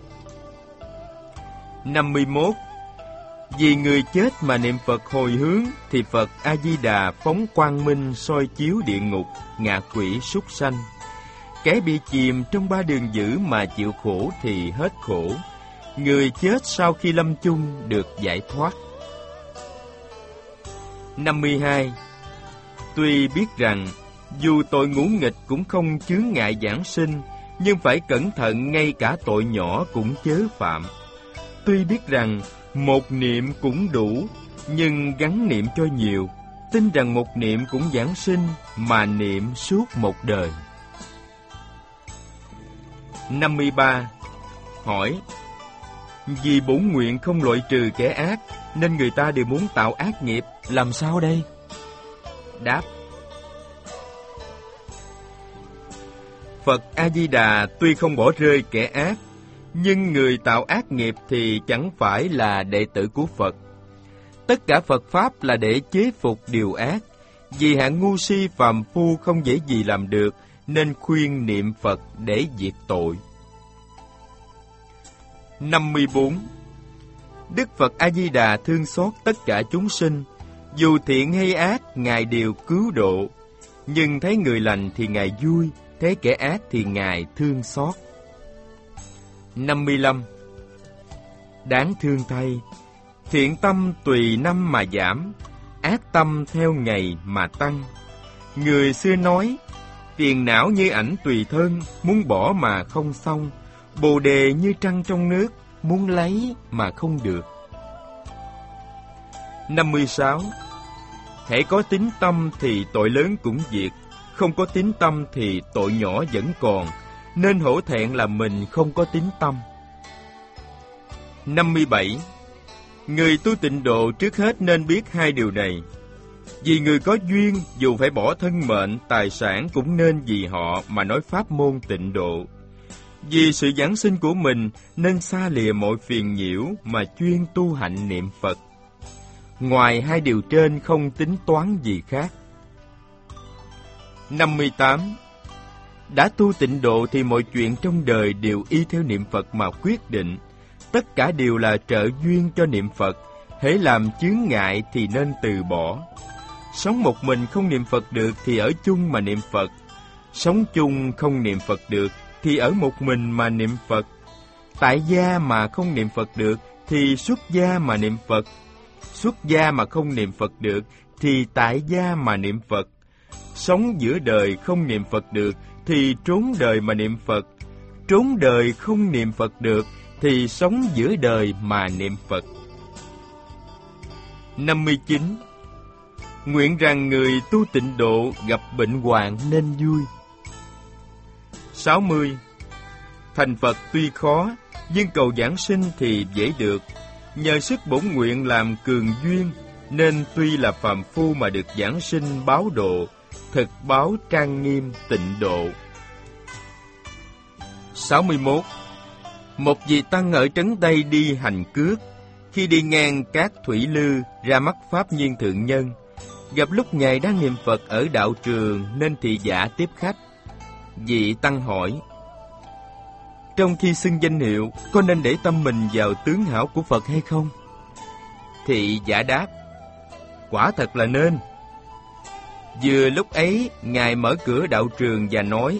năm mươi mốt. Vì người chết mà niệm Phật hồi hướng thì Phật A-di-đà phóng quang minh soi chiếu địa ngục, ngạ quỷ, súc sanh. Kẻ bị chìm trong ba đường dữ mà chịu khổ thì hết khổ. Người chết sau khi lâm chung được giải thoát. năm mươi hai. Tuy biết rằng dù tội ngũ nghịch cũng không chướng ngại giảng sinh, nhưng phải cẩn thận ngay cả tội nhỏ cũng chớ phạm. Tuy biết rằng một niệm cũng đủ, nhưng gắng niệm cho nhiều. tin rằng một niệm cũng giảng sinh, mà niệm suốt một đời. năm mươi ba. Hỏi: vì bổn nguyện không loại trừ kẻ ác, nên người ta đều muốn tạo ác nghiệp, làm sao đây? Đáp: Phật A-di-đà tuy không bỏ rơi kẻ ác, nhưng người tạo ác nghiệp thì chẳng phải là đệ tử của Phật. Tất cả Phật Pháp là để chế phục điều ác, vì hạng ngu si phàm phu không dễ gì làm được, nên khuyên niệm Phật để diệt tội. năm mươi bốn. Đức Phật A-di-đà thương xót tất cả chúng sinh, dù thiện hay ác, Ngài đều cứu độ. Nhưng thấy người lành thì Ngài vui, thấy kẻ ác thì Ngài thương xót. năm mươi lăm. Đáng thương thay, thiện tâm tùy năm mà giảm, ác tâm theo ngày mà tăng. Người xưa nói, phiền não như ảnh tùy thân, muốn bỏ mà không xong. Bồ đề như trăng trong nước, muốn lấy mà không được. năm mươi sáu. Hễ có tín tâm thì tội lớn cũng diệt, không có tín tâm thì tội nhỏ vẫn còn, nên hổ thẹn là mình không có tín tâm. năm mươi bảy. Người tu tịnh độ trước hết nên biết hai điều này. Vì người có duyên, dù phải bỏ thân mệnh, tài sản cũng nên vì họ mà nói pháp môn tịnh độ. Vì sự giảng sinh của mình nên xa lìa mọi phiền nhiễu mà chuyên tu hạnh niệm Phật. Ngoài hai điều trên không tính toán gì khác. năm mươi tám. Đã tu tịnh độ thì mọi chuyện trong đời đều y theo niệm Phật mà quyết định. Tất cả đều là trợ duyên cho niệm Phật, hễ làm chướng ngại thì nên từ bỏ. Sống một mình không niệm Phật được thì ở chung mà niệm Phật. Sống chung không niệm Phật được thì ở một mình mà niệm Phật. Tại gia mà không niệm Phật được thì xuất gia mà niệm Phật. Xuất gia mà không niệm Phật được thì tại gia mà niệm Phật. Sống giữa đời không niệm Phật được thì trốn đời mà niệm Phật. Trốn đời không niệm Phật được thì sống giữa đời mà niệm Phật. năm mươi chín. Nguyện rằng người tu tịnh độ gặp bệnh hoạn nên vui. sáu mươi. Thành Phật tuy khó, nhưng cầu giảng sinh thì dễ được. Nhờ sức bổn nguyện làm cường duyên, nên tuy là phàm phu mà được giảng sinh báo độ, thực báo trang nghiêm tịnh độ. sáu mươi mốt. Một vị tăng ở trấn Tây đi hành cước, khi đi ngang các thủy lư ra mắt Pháp Nhiên Thượng Nhân, gặp lúc Ngài đang niệm Phật ở đạo trường nên thị giả tiếp khách. Vị tăng hỏi: trong khi xưng danh hiệu, có nên để tâm mình vào tướng hảo của Phật hay không? Thị giả đáp: quả thật là nên. Vừa lúc ấy, Ngài mở cửa đạo trường và nói: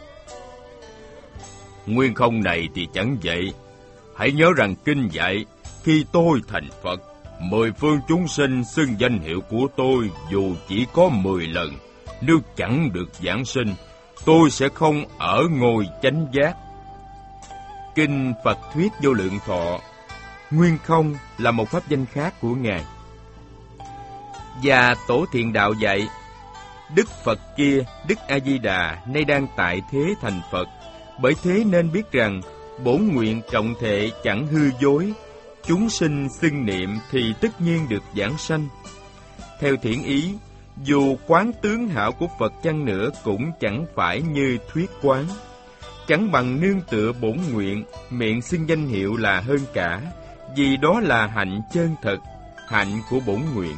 nguyên không này thì chẳng vậy. Hãy nhớ rằng kinh dạy, khi tôi thành Phật, mười phương chúng sinh xưng danh hiệu của tôi dù chỉ có mười lần, nếu chẳng được giảng sinh, tôi sẽ không ở ngôi chánh giác. Kinh Phật Thuyết Vô Lượng Thọ, nguyên không là một pháp danh khác của Ngài. Và Tổ Thiện Đạo dạy, Đức Phật kia, Đức A-di-đà, nay đang tại thế thành Phật. Bởi thế nên biết rằng, bổn nguyện trọng thệ chẳng hư dối, chúng sinh xưng niệm thì tất nhiên được giảng sanh. Theo thiện ý, dù quán tướng hảo của Phật chăng nữa cũng chẳng phải như thuyết quán. Chẳng bằng nương tựa bổn nguyện, miệng xưng danh hiệu là hơn cả, vì đó là hạnh chân thật, hạnh của bổn nguyện.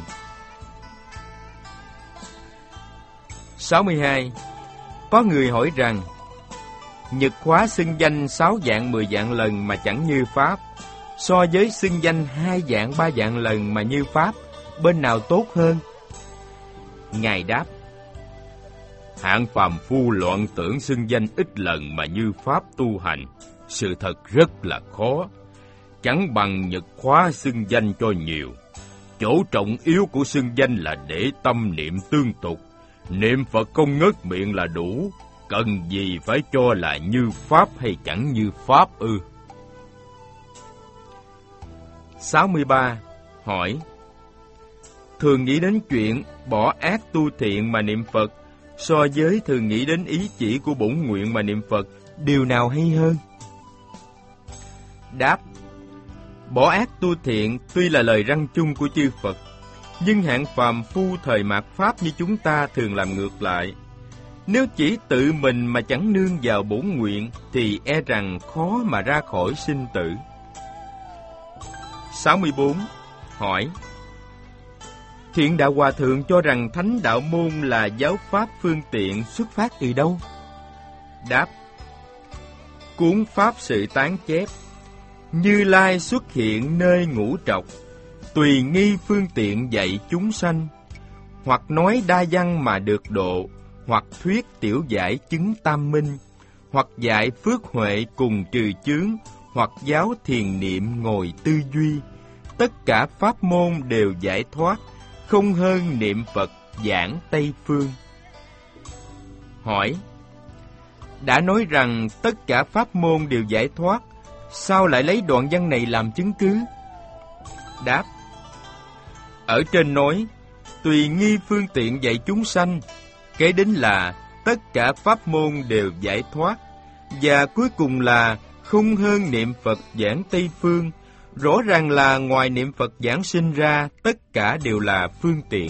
sáu mươi hai. Có người hỏi rằng, Nhật khóa xưng danh sáu vạn mười vạn lần mà chẳng như Pháp, so với xưng danh hai vạn ba vạn lần mà như Pháp, bên nào tốt hơn? Ngài đáp: hạng phàm phu loạn tưởng xưng danh ít lần mà như Pháp tu hành, sự thật rất là khó. Chẳng bằng Nhật khóa xưng danh cho nhiều. Chỗ trọng yếu của xưng danh là để tâm niệm tương tục. Niệm Phật không ngớt miệng là đủ, cần gì phải cho là như Pháp hay chẳng như Pháp ư? sáu mươi ba. Hỏi: thường nghĩ đến chuyện bỏ ác tu thiện mà niệm Phật, so với thường nghĩ đến ý chỉ của bổn nguyện mà niệm Phật, điều nào hay hơn? Đáp: bỏ ác tu thiện tuy là lời răn chung của chư Phật, nhưng hạng phàm phu thời mạt Pháp như chúng ta thường làm ngược lại. Nếu chỉ tự mình mà chẳng nương vào bổn nguyện thì e rằng khó mà ra khỏi sinh tử. sáu mươi bốn. Hỏi: Thiện Đạo Hòa Thượng cho rằng Thánh Đạo Môn là giáo pháp phương tiện xuất phát từ đâu? Đáp: cuốn Pháp Sự Tán chép: Như Lai xuất hiện nơi ngũ trọc, tùy nghi phương tiện dạy chúng sanh, hoặc nói đa văn mà được độ, hoặc thuyết tiểu giải chứng tam minh, hoặc dạy phước huệ cùng trừ chướng, hoặc giáo thiền niệm ngồi tư duy. Tất cả pháp môn đều giải thoát, không hơn niệm Phật giảng Tây Phương. Hỏi: đã nói rằng tất cả pháp môn đều giải thoát, sao lại lấy đoạn văn này làm chứng cứ? Đáp: ở trên nói tùy nghi phương tiện dạy chúng sanh, kế đến là tất cả pháp môn đều giải thoát, và cuối cùng là không hơn niệm Phật giảng Tây Phương. Rõ ràng là ngoài niệm Phật giảng sinh ra, tất cả đều là phương tiện.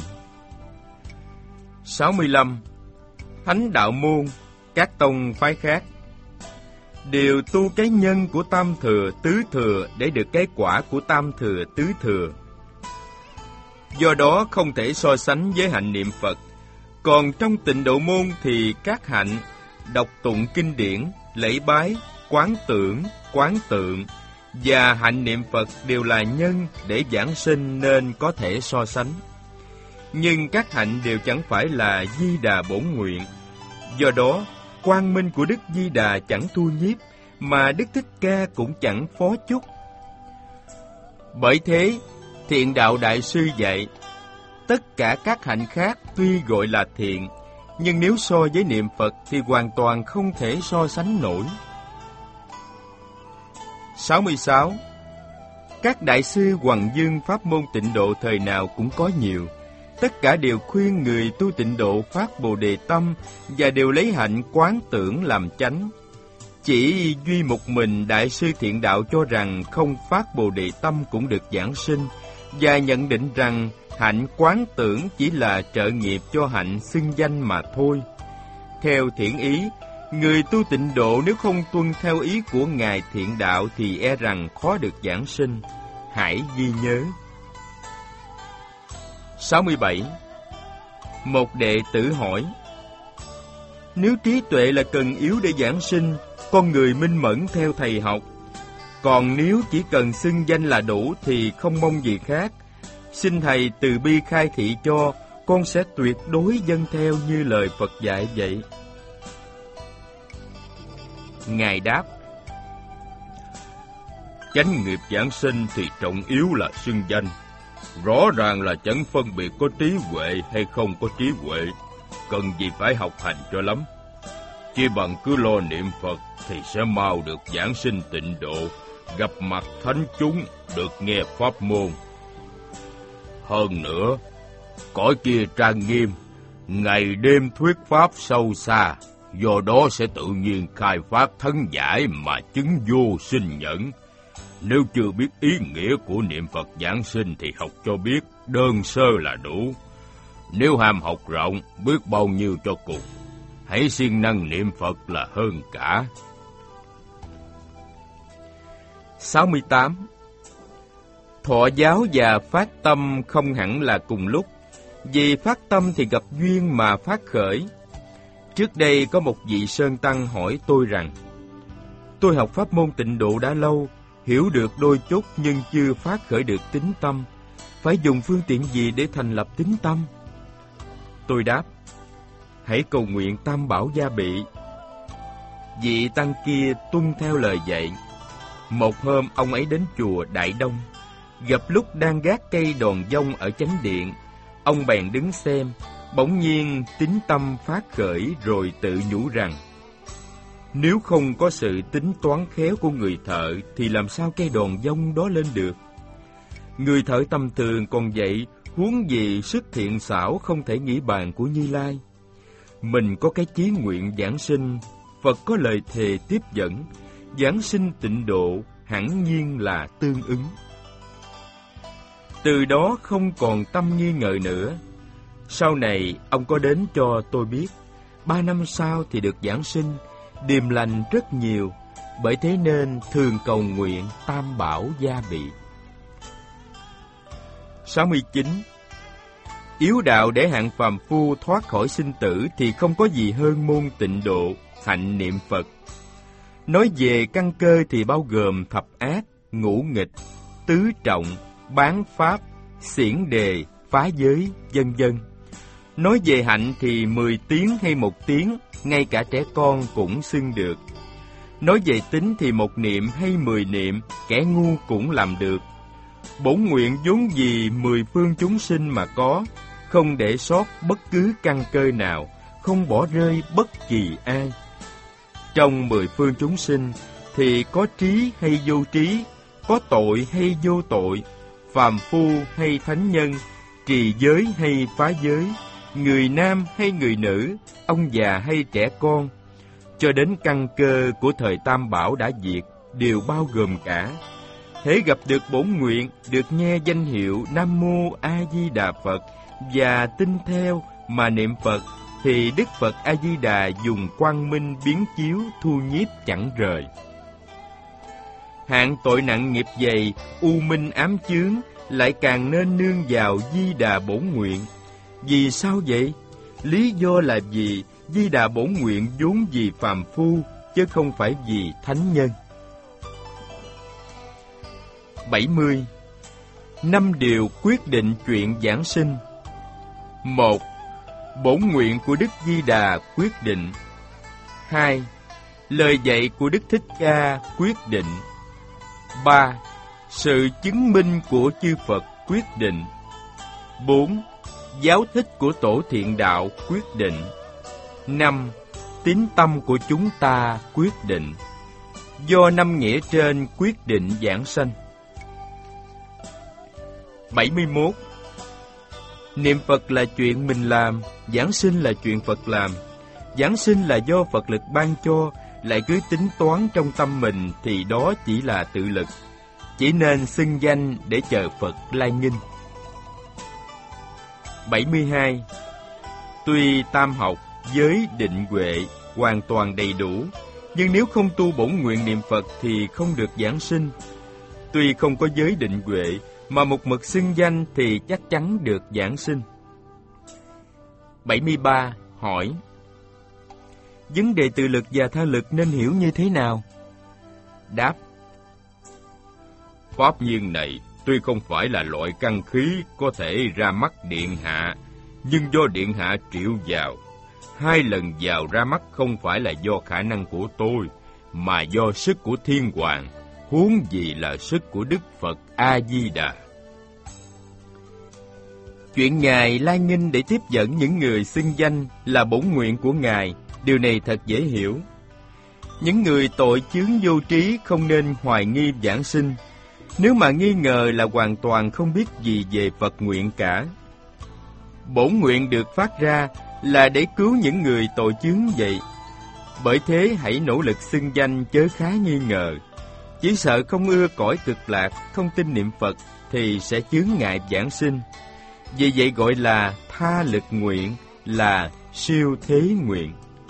sáu mươi lăm. Thánh Đạo Môn, các tông phái khác đều tu cái nhân của tam thừa, tứ thừa để được cái quả của tam thừa, tứ thừa. Do đó không thể so sánh với hạnh niệm Phật. Còn trong Tịnh Độ Môn thì các hạnh đọc tụng kinh điển, lễ bái, quán tưởng, quán tượng và hạnh niệm Phật đều là nhân để giảng sinh nên có thể so sánh. Nhưng các hạnh đều chẳng phải là Di Đà bổn nguyện. Do đó, quang minh của Đức Di Đà chẳng thu nhiếp, mà Đức Thích Ca cũng chẳng phó chúc. Bởi thế, Thiện Đạo Đại Sư dạy, tất cả các hạnh khác tuy gọi là thiện, nhưng nếu so với niệm Phật thì hoàn toàn không thể so sánh nổi. sáu mươi sáu. Các đại sư hoằng dương pháp môn Tịnh Độ thời nào cũng có nhiều. Tất cả đều khuyên người tu Tịnh Độ phát Bồ Đề tâm và đều lấy hạnh quán tưởng làm chánh. Chỉ duy một mình Đại sư Thiện Đạo cho rằng không phát Bồ Đề tâm cũng được giảng sinh, và nhận định rằng hạnh quán tưởng chỉ là trợ nghiệp cho hạnh xưng danh mà thôi. Theo thiện ý, người tu Tịnh Độ nếu không tuân theo ý của Ngài Thiện Đạo thì e rằng khó được giảng sinh. Hãy ghi nhớ. sáu mươi bảy. Một đệ tử hỏi: nếu trí tuệ là cần yếu để giảng sinh, con người minh mẫn theo thầy học. Còn nếu chỉ cần xưng danh là đủ thì không mong gì khác. Xin thầy từ bi khai thị cho, con sẽ tuyệt đối vâng theo như lời Phật dạy vậy. Ngài đáp: chánh nghiệp giảng sinh thì trọng yếu là xưng danh. Rõ ràng là chẳng phân biệt có trí huệ hay không có trí huệ, cần gì phải học hành cho lắm. Chỉ bằng cứ lo niệm Phật thì sẽ mau được giảng sinh Tịnh Độ, gặp mặt thánh chúng, được nghe pháp môn. Hơn nữa, cõi kia trang nghiêm, ngày đêm thuyết pháp sâu xa, do đó sẽ tự nhiên khai phát thân giải mà chứng vô sinh nhẫn. Nếu chưa biết ý nghĩa của niệm Phật giảng sinh thì học cho biết, đơn sơ là đủ. Nếu ham học rộng, biết bao nhiêu cho cùng, hãy siêng năng niệm Phật là hơn cả. sáu mươi tám. Thọ giáo và phát tâm không hẳn là cùng lúc. Vì phát tâm thì gặp duyên mà phát khởi. Trước đây có một vị Sơn Tăng hỏi tôi rằng: tôi học pháp môn Tịnh Độ đã lâu, hiểu được đôi chút nhưng chưa phát khởi được tín tâm. Phải dùng phương tiện gì để thành lập tín tâm? Tôi đáp: hãy cầu nguyện Tam Bảo gia bị. Vị Tăng kia tuân theo lời dạy. Một hôm ông ấy đến chùa Đại Đông, gặp lúc đang gác cây đòn vong ở chánh điện. Ông bèn đứng xem, bỗng nhiên tín tâm phát khởi rồi tự nhủ rằng: nếu không có sự tính toán khéo của người thợ thì làm sao cây đòn vong đó lên được? Người thợ tầm thường còn vậy, huống gì sức thiện xảo không thể nghĩ bàn của Như Lai. Mình có cái chí nguyện giảng sinh, Phật có lời thề tiếp dẫn, giảng sinh tịnh độ hẳn nhiên là tương ứng. Từ đó không còn tâm nghi ngờ nữa. Sau này ông có đến cho tôi biết, ba năm sau thì được giảng sinh, điềm lành rất nhiều, bởi thế nên thường cầu nguyện tam bảo gia bị. sáu mươi chín. Yếu đạo để hạng phàm phu thoát khỏi sinh tử thì không có gì hơn môn tịnh độ, hạnh niệm Phật. Nói về căn cơ thì bao gồm thập ác, ngũ nghịch, tứ trọng, bán pháp, xiển đề, phá giới, vân vân. Nói về hạnh thì mười tiếng hay một tiếng, ngay cả trẻ con cũng xưng được. Nói về tính thì một niệm hay mười niệm, kẻ ngu cũng làm được. Bổn nguyện vốn vì mười phương chúng sinh mà có, không để sót bất cứ căn cơ nào, không bỏ rơi bất kỳ ai. Trong mười phương chúng sinh thì có trí hay vô trí, có tội hay vô tội, phàm phu hay thánh nhân, trì giới hay phá giới, người nam hay người nữ, ông già hay trẻ con, cho đến căn cơ của thời Tam Bảo đã diệt, đều bao gồm cả. Hễ gặp được bổn nguyện, được nghe danh hiệu Nam Mô A Di Đà Phật và tin theo mà niệm Phật, thì Đức Phật A Di Đà dùng quang minh biến chiếu thu nhiếp chẳng rời. Hạng tội nặng nghiệp dày, u minh ám chướng, lại càng nên nương vào Di Đà bổn nguyện. Vì sao vậy? Lý do là vì Di Đà bổn nguyện vốn vì phàm phu, chứ không phải vì thánh nhân. bảy mươi. Năm điều quyết định chuyện giảng sinh. Một. Bổn nguyện của Đức Di Đà quyết định. Hai. Lời dạy của Đức Thích Ca quyết định. Ba. Sự chứng minh của chư Phật quyết định. Bốn. Giáo thích của Tổ Thiện Đạo quyết định. Năm. Tín tâm của chúng ta quyết định. Do năm nghĩa trên quyết định giảng sanh. bảy mươi mốt. Niệm Phật là chuyện mình làm, giảng sinh là chuyện Phật làm. Giảng sinh là do Phật lực ban cho, lại cứ tính toán trong tâm mình thì đó chỉ là tự lực. Chỉ nên xưng danh để chờ Phật lai nghinh. bảy mươi hai. Tuy tam học, giới, định, huệ hoàn toàn đầy đủ, nhưng nếu không tu bổn nguyện niệm Phật thì không được giảng sinh. Tuy không có giới định huệ, mà một mực xưng danh thì chắc chắn được giảng sinh. bảy mươi ba. Hỏi: vấn đề tự lực và tha lực nên hiểu như thế nào? Đáp: pháp nhiên này tuy không phải là loại căn khí có thể ra mắt điện hạ, nhưng do điện hạ triệu vào, hai lần vào ra mắt không phải là do khả năng của tôi, mà do sức của thiên hoàng, huống gì là sức của Đức Phật A Di Đà. Chuyện Ngài lai nghinh để tiếp dẫn những người xưng danh là bổn nguyện của Ngài, điều này thật dễ hiểu. Những người tội chướng vô trí không nên hoài nghi giảng sinh. Nếu mà nghi ngờ là hoàn toàn không biết gì về Phật nguyện cả. Bổn nguyện được phát ra là để cứu những người tội chướng vậy. Bởi thế hãy nỗ lực xưng danh chớ khá nghi ngờ. Chỉ sợ không ưa cõi cực lạc, không tin niệm Phật thì sẽ chướng ngại giảng sinh. Vì vậy gọi là tha lực nguyện, là siêu thế nguyện.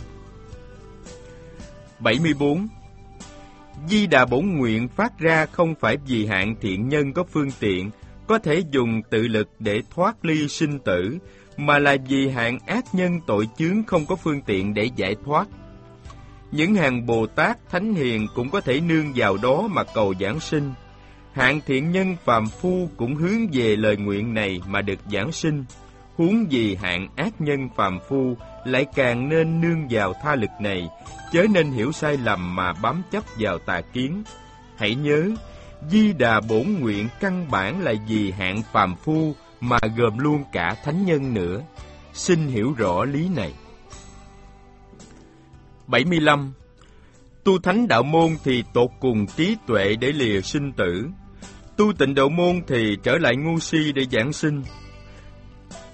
bảy mươi bốn. Di Đà bổn nguyện phát ra không phải vì hạng thiện nhân có phương tiện, có thể dùng tự lực để thoát ly sinh tử, mà là vì hạng ác nhân tội chướng không có phương tiện để giải thoát. Những hàng Bồ Tát, Thánh Hiền cũng có thể nương vào đó mà cầu giảng sinh. Hạng thiện nhân phàm phu cũng hướng về lời nguyện này mà được giảng sinh. Huống gì hạng ác nhân phàm phu lại càng nên nương vào tha lực này, chớ nên hiểu sai lầm mà bám chấp vào tà kiến. Hãy nhớ, Di Đà bổn nguyện căn bản là vì hạng phàm phu mà gồm luôn cả thánh nhân nữa. Xin hiểu rõ lý này. bảy mươi lăm. Tu thánh đạo môn thì tột cùng trí tuệ để lìa sinh tử. Tu tịnh độ môn thì trở lại ngu si để giảng sinh.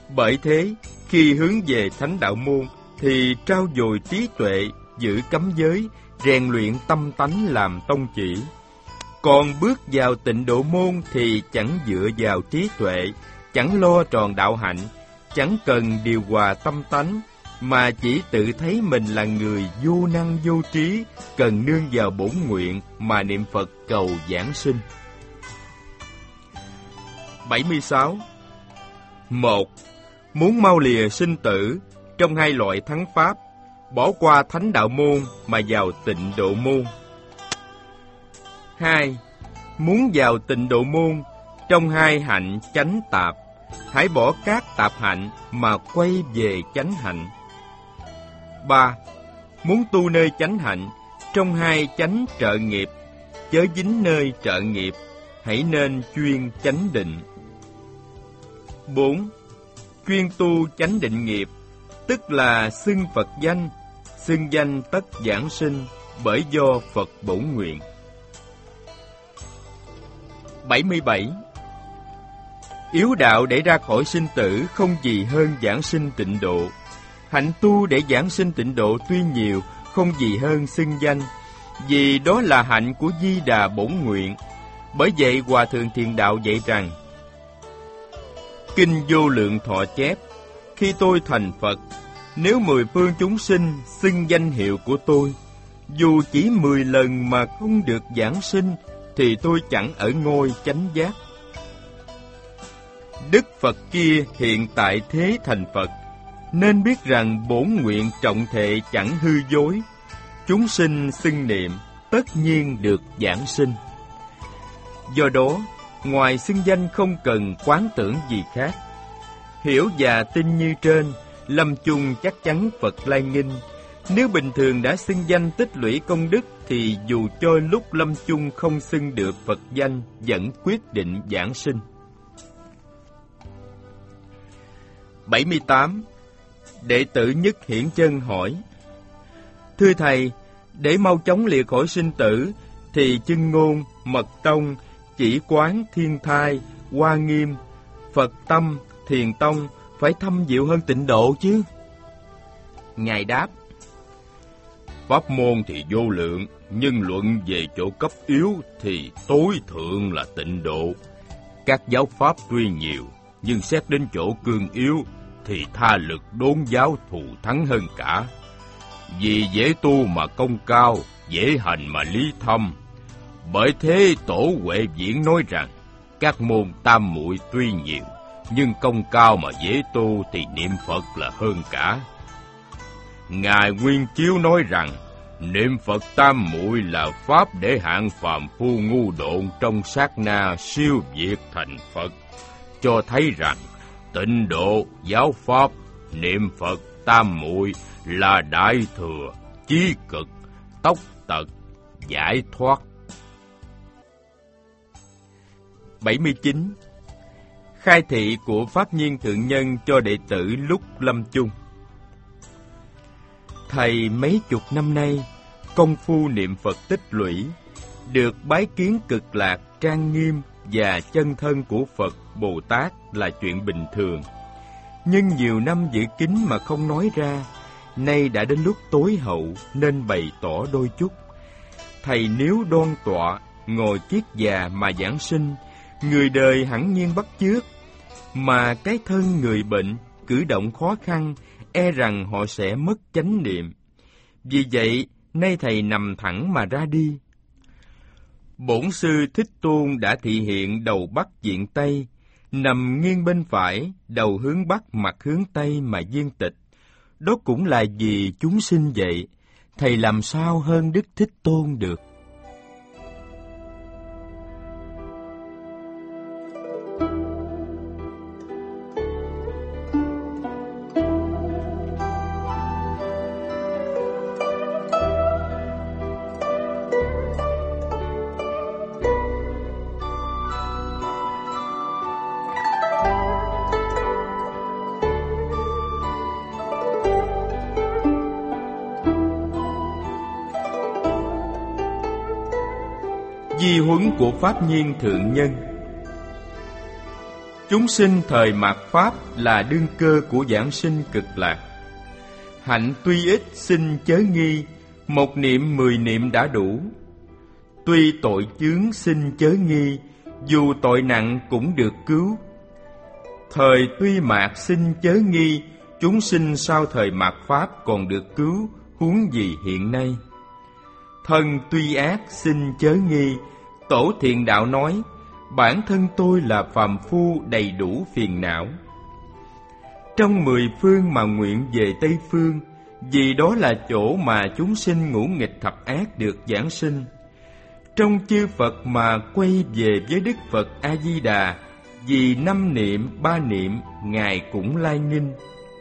Bởi thế, khi hướng về thánh đạo môn thì trau dồi trí tuệ, giữ cấm giới, rèn luyện tâm tánh làm tông chỉ. Còn bước vào tịnh độ môn thì chẳng dựa vào trí tuệ, chẳng lo tròn đạo hạnh, chẳng cần điều hòa tâm tánh, mà chỉ tự thấy mình là người vô năng vô trí, cần nương vào bổn nguyện mà niệm Phật cầu giảng sinh. bảy mươi sáu. Một. Muốn mau lìa sinh tử trong hai loại thắng pháp, bỏ qua thánh đạo môn mà vào tịnh độ môn. Hai. Muốn vào tịnh độ môn trong hai hạnh chánh tạp, hãy bỏ các tạp hạnh mà quay về chánh hạnh. Ba. Muốn tu nơi chánh hạnh trong hai chánh trợ nghiệp, chớ dính nơi trợ nghiệp, hãy nên chuyên chánh định. Bốn. Chuyên tu chánh định nghiệp, tức là xưng Phật danh, xưng danh tất giảng sinh, bởi do Phật bổn nguyện. bảy mươi bảy. Yếu đạo để ra khỏi sinh tử không gì hơn giảng sinh tịnh độ. Hạnh tu để giảng sinh tịnh độ tuy nhiều, không gì hơn xưng danh, vì đó là hạnh của Di Đà bổn nguyện. Bởi vậy Hòa Thượng Thiền Đạo dạy rằng: Kinh Vô Lượng Thọ chép, khi tôi thành Phật, nếu mười phương chúng sinh xưng danh hiệu của tôi, dù chỉ mười lần mà không được giảng sinh, thì tôi chẳng ở ngôi chánh giác. Đức Phật kia hiện tại thế thành Phật, nên biết rằng bổn nguyện trọng thệ chẳng hư dối. Chúng sinh xưng niệm, tất nhiên được giảng sinh. Do đó, ngoài xưng danh không cần quán tưởng gì khác. Hiểu và tin như trên, lâm chung chắc chắn Phật lai nghinh. Nếu bình thường đã xưng danh tích lũy công đức, thì dù cho lúc lâm chung không xưng được Phật danh, vẫn quyết định giảng sinh. bảy mươi tám. Đệ tử Nhất Hiển Chân hỏi: Thưa Thầy, để mau chóng lìa khỏi sinh tử, thì Chân Ngôn, Mật Tông, Chỉ Quán, Thiên Thai, Hoa Nghiêm, Phật Tâm, Thiền Tông phải thâm diệu hơn tịnh độ chứ? Ngài đáp: Pháp môn thì vô lượng, nhưng luận về chỗ cấp yếu thì tối thượng là tịnh độ. Các giáo pháp tuy nhiều, nhưng xét đến chỗ cương yếu thì tha lực đốn giáo thù thắng hơn cả. Vì dễ tu mà công cao, dễ hành mà lý thâm. Bởi thế Tổ Huệ Viễn nói rằng, các môn tam muội tuy nhiều, nhưng công cao mà dễ tu thì niệm Phật là hơn cả. Ngài Nguyên Chiếu nói rằng, niệm Phật tam muội là pháp để hạng phàm phu ngu độn trong sát na siêu việt thành Phật, cho thấy rằng tịnh độ, giáo pháp, niệm Phật tam muội là đại thừa, chí cực, tốc tật, giải thoát. bảy mươi chín. Khai thị của Pháp Nhiên Thượng Nhân cho đệ tử lúc lâm chung. Thầy mấy chục năm nay công phu niệm Phật tích lũy, được bái kiến cực lạc trang nghiêm và chân thân của Phật Bồ Tát là chuyện bình thường. Nhưng nhiều năm giữ kín mà không nói ra, nay đã đến lúc tối hậu nên bày tỏ đôi chút. Thầy nếu đoan tọa, ngồi kiết già mà giảng sinh, người đời hẳn nhiên bắt chước, mà cái thân người bệnh, cử động khó khăn, e rằng họ sẽ mất chánh niệm. Vì vậy, nay thầy nằm thẳng mà ra đi. Bổn sư Thích Tôn đã thị hiện đầu bắc diện Tây, nằm nghiêng bên phải, đầu hướng bắc mặt hướng Tây mà viên tịch. Đó cũng là vì chúng sinh vậy, thầy làm sao hơn Đức Thích Tôn được. Di huấn của Pháp Nhiên Thượng Nhân. Chúng sinh thời mạt Pháp là đương cơ của giảng sinh cực lạc. Hạnh tuy ít xin chớ nghi, một niệm mười niệm đã đủ. Tuy tội chướng xin chớ nghi, dù tội nặng cũng được cứu. Thời tuy mạt xin chớ nghi, chúng sinh sau thời mạt Pháp còn được cứu, huống gì hiện nay. Thân tuy ác xin chớ nghi, Tổ Thiện Đạo nói, bản thân tôi là phàm phu đầy đủ phiền não. Trong mười phương mà nguyện về Tây Phương, vì đó là chỗ mà chúng sinh ngũ nghịch thập ác được giảng sinh. Trong chư Phật mà quay về với Đức Phật A-di-đà, vì năm niệm ba niệm Ngài cũng lai nghinh.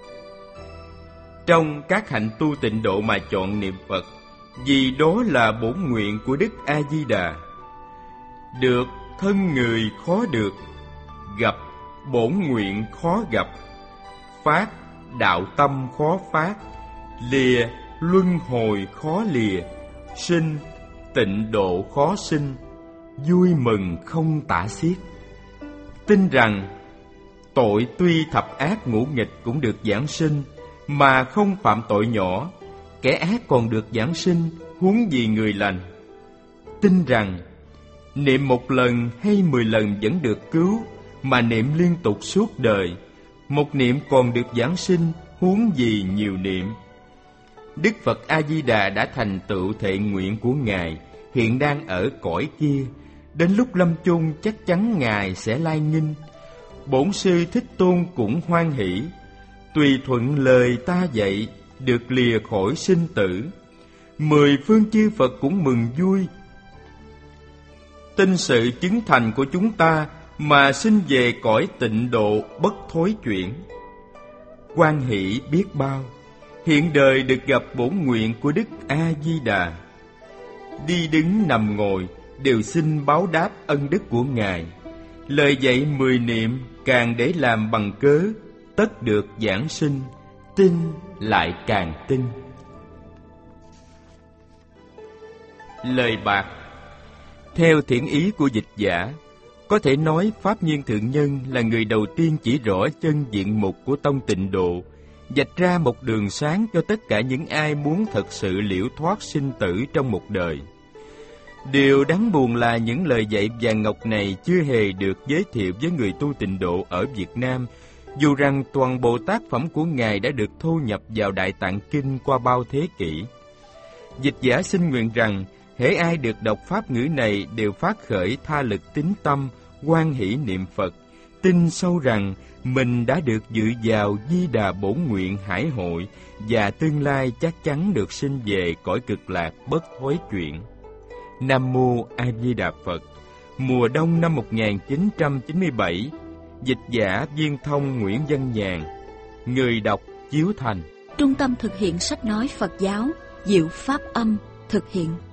Trong các hạnh tu tịnh độ mà chọn niệm Phật, vì đó là bổn nguyện của Đức A-di-đà. Được thân người khó được, gặp bổn nguyện khó gặp. Phát đạo tâm khó phát, lìa luân hồi khó lìa. Sinh tịnh độ khó sinh, vui mừng không tả xiết. Tin rằng tội tuy thập ác ngũ nghịch cũng được giảng sinh, mà không phạm tội nhỏ, kẻ ác còn được giảng sinh, huống gì người lành. Tin rằng niệm một lần hay mười lần vẫn được cứu, mà niệm liên tục suốt đời, một niệm còn được giảng sinh, huống gì nhiều niệm. Đức Phật A-di-đà đã thành tựu thệ nguyện của Ngài, hiện đang ở cõi kia. Đến lúc lâm chung chắc chắn Ngài sẽ lai nghinh. Bổn sư Thích Tôn cũng hoan hỷ, tùy thuận lời ta dạy, được lìa khỏi sinh tử. Mười phương chư Phật cũng mừng vui, tin sự chứng thành của chúng ta mà sinh về cõi tịnh độ bất thối chuyển. Hoan hỷ biết bao, hiện đời được gặp bổn nguyện của Đức A-di-đà. Đi đứng nằm ngồi đều xin báo đáp ân đức của Ngài. Lời dạy mười niệm càng để làm bằng cớ, tất được giảng sinh, tin lại càng tin. Lời bạc. Theo thiện ý của dịch giả, có thể nói Pháp Nhiên Thượng Nhân là người đầu tiên chỉ rõ chân diện mục của tông Tịnh Độ, vạch ra một đường sáng cho tất cả những ai muốn thật sự liễu thoát sinh tử trong một đời. Điều đáng buồn là những lời dạy vàng ngọc này chưa hề được giới thiệu với người tu Tịnh Độ ở Việt Nam, dù rằng toàn bộ tác phẩm của Ngài đã được thu nhập vào Đại Tạng Kinh qua bao thế kỷ. Dịch giả xin nguyện rằng, hễ ai được đọc pháp ngữ này đều phát khởi tha lực tín tâm, hoan hỷ niệm Phật, tin sâu rằng mình đã được dự vào Di Đà bổn nguyện hải hội và tương lai chắc chắn được sinh về cõi cực lạc bất thối chuyển. Nam Mô A Di Đà Phật. Mùa đông năm một nghìn chín trăm chín mươi bảy, dịch giả Viên Thông Nguyễn Văn Nhàn, người đọc Chiếu Thành. Trung tâm thực hiện sách nói Phật giáo Diệu Pháp Âm thực hiện.